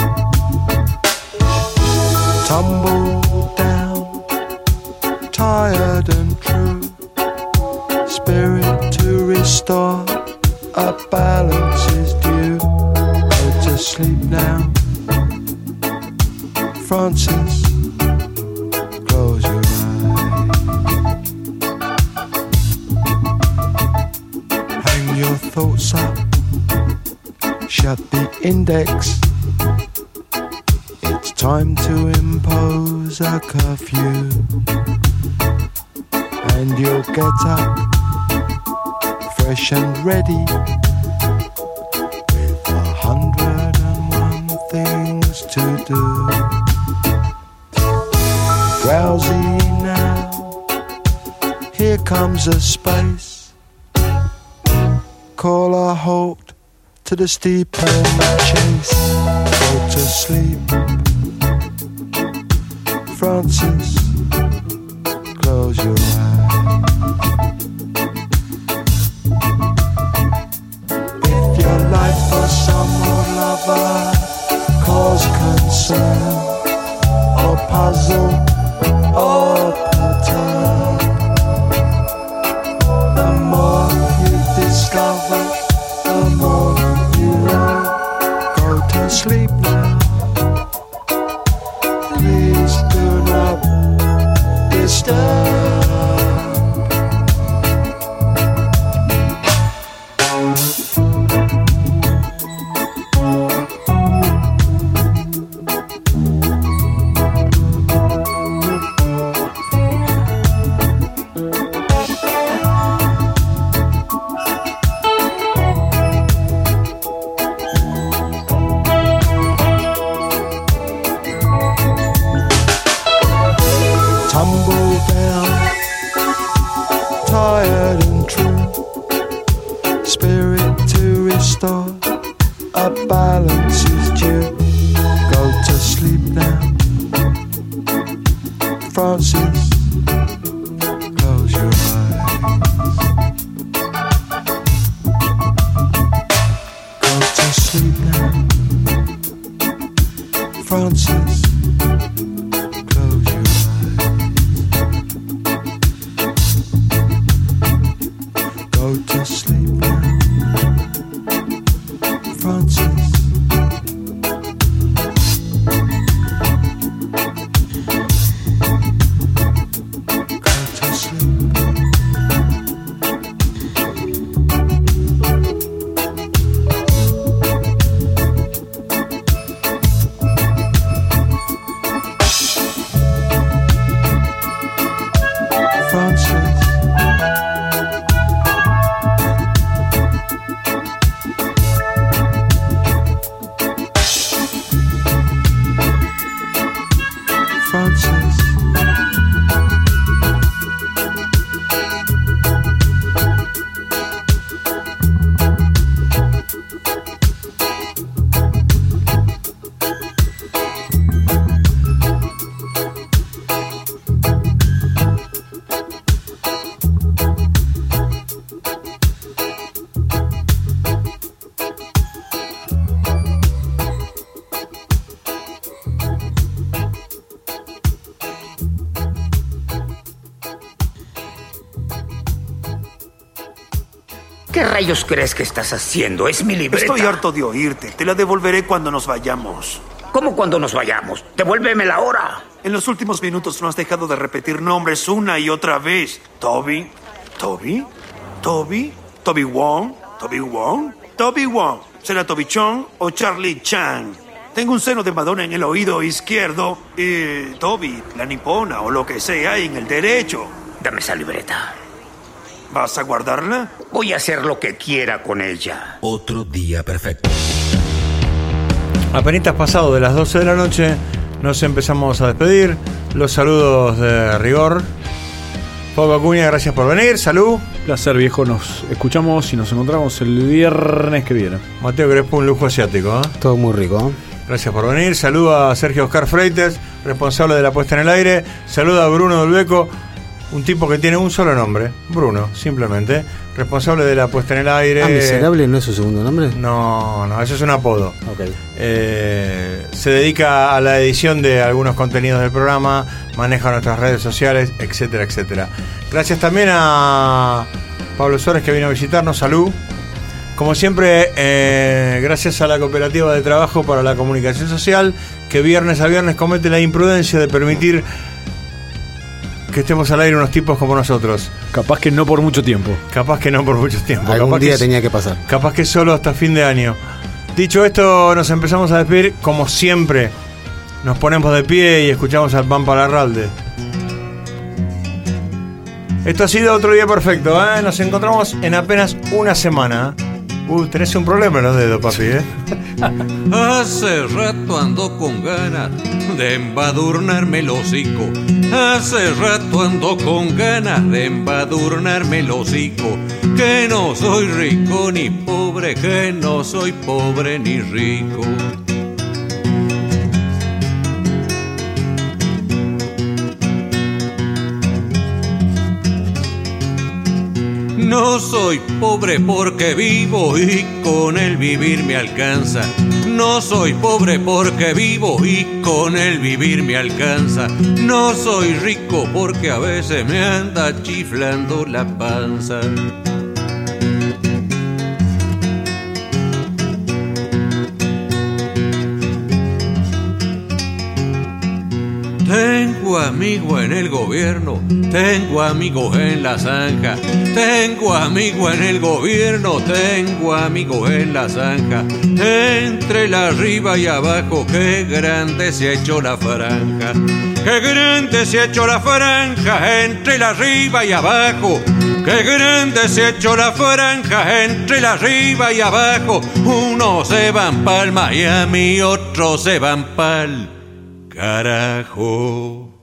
Tumble down, tired and true. Spirit to restore, a balance is due. Go to sleep now, Francis. Close your eyes. Hang your thoughts up, shut the index. It's time to impose a curfew. And you'll get up, fresh and ready, with 101 things to do. Drowsy now, here comes a space. Call a halt to the steeplechase. Go to sleep, Francis. Close your eyes. If your life for some more lover cause concern or puzzle or perturb, the more you discover, the more you learn. Go to sleep now. Please do not disturb. Tumble down, tired and true. Spirit to restore, a balance is due. Go to sleep now, Francis. Close your eyes. Go to sleep now, Francis. Close your eyes. Go to sleep now, Francis. Go to sleep. Francis. Francis. ¿Qué rayos crees que estás haciendo? Es mi libreta. Estoy harto de oírte. Te la devolveré cuando nos vayamos. ¿Cómo cuando nos vayamos? ¡Devuélvemela ahora! En los últimos minutos no has dejado de repetir nombres una y otra vez. Toby, Toby, Toby, Toby Wong, Toby Wong, Toby Wong. ¿Será Toby Chong o Charlie Chan? Tengo un seno de Madonna en el oído izquierdo y Toby, la nipona o lo que sea en el derecho. Dame esa libreta. ¿Vas a guardarla? Voy a hacer lo que quiera con ella. Otro día perfecto. Apenitas pasado de las 12 de la noche, nos empezamos a despedir. Los saludos de rigor. Pablo Acuña, gracias por venir. Salud. Placer, viejo. Nos escuchamos y nos encontramos el viernes que viene. Mateo Crespo, un lujo asiático, ¿eh? Todo muy rico. Gracias por venir. Saluda a Sergio Oscar Freites, responsable de la puesta en el aire. Saluda a Bruno Dolbeco, un tipo que tiene un solo nombre, Bruno, simplemente, responsable de la puesta en el aire. ¿Miserable no es su segundo nombre? No, eso es un apodo. Okay. Se dedica a la edición de algunos contenidos del programa, maneja nuestras redes sociales, etcétera, etcétera. Gracias también a Pablo Suárez, que vino a visitarnos. Salud. Como siempre, gracias a la Cooperativa de Trabajo para la Comunicación Social, que viernes a viernes comete la imprudencia de permitir que estemos al aire unos tipos como nosotros. Capaz que no por mucho tiempo. Algún capaz día tenía que pasar. Capaz que solo hasta fin de año. Dicho esto, nos empezamos a despedir. Como siempre, nos ponemos de pie y escuchamos al Pampa Larralde. Esto ha sido otro día perfecto, ¿eh? Nos encontramos en apenas una semana. Tenés un problema en los dedos, papi, ¿eh? Hace rato ando con ganas de embadurnarme el hocico. Hace rato ando con ganas de embadurnarme el hocico. Que no soy rico ni pobre, que no soy pobre ni rico. No soy pobre porque vivo y con el vivir me alcanza. No soy pobre porque vivo y con el vivir me alcanza. No soy rico porque a veces me anda chiflando la panza. Tengo amigos en el gobierno, tengo amigos en la zanja, tengo amigos en el gobierno, tengo amigos en la zanja. Entre la arriba y abajo, qué grande se ha hecho la franja. Qué grande se ha hecho la franja entre la arriba y abajo. Qué grande se ha hecho la franja entre la arriba y abajo. Unos se van pa'l Miami, otros se van pa'l carajo.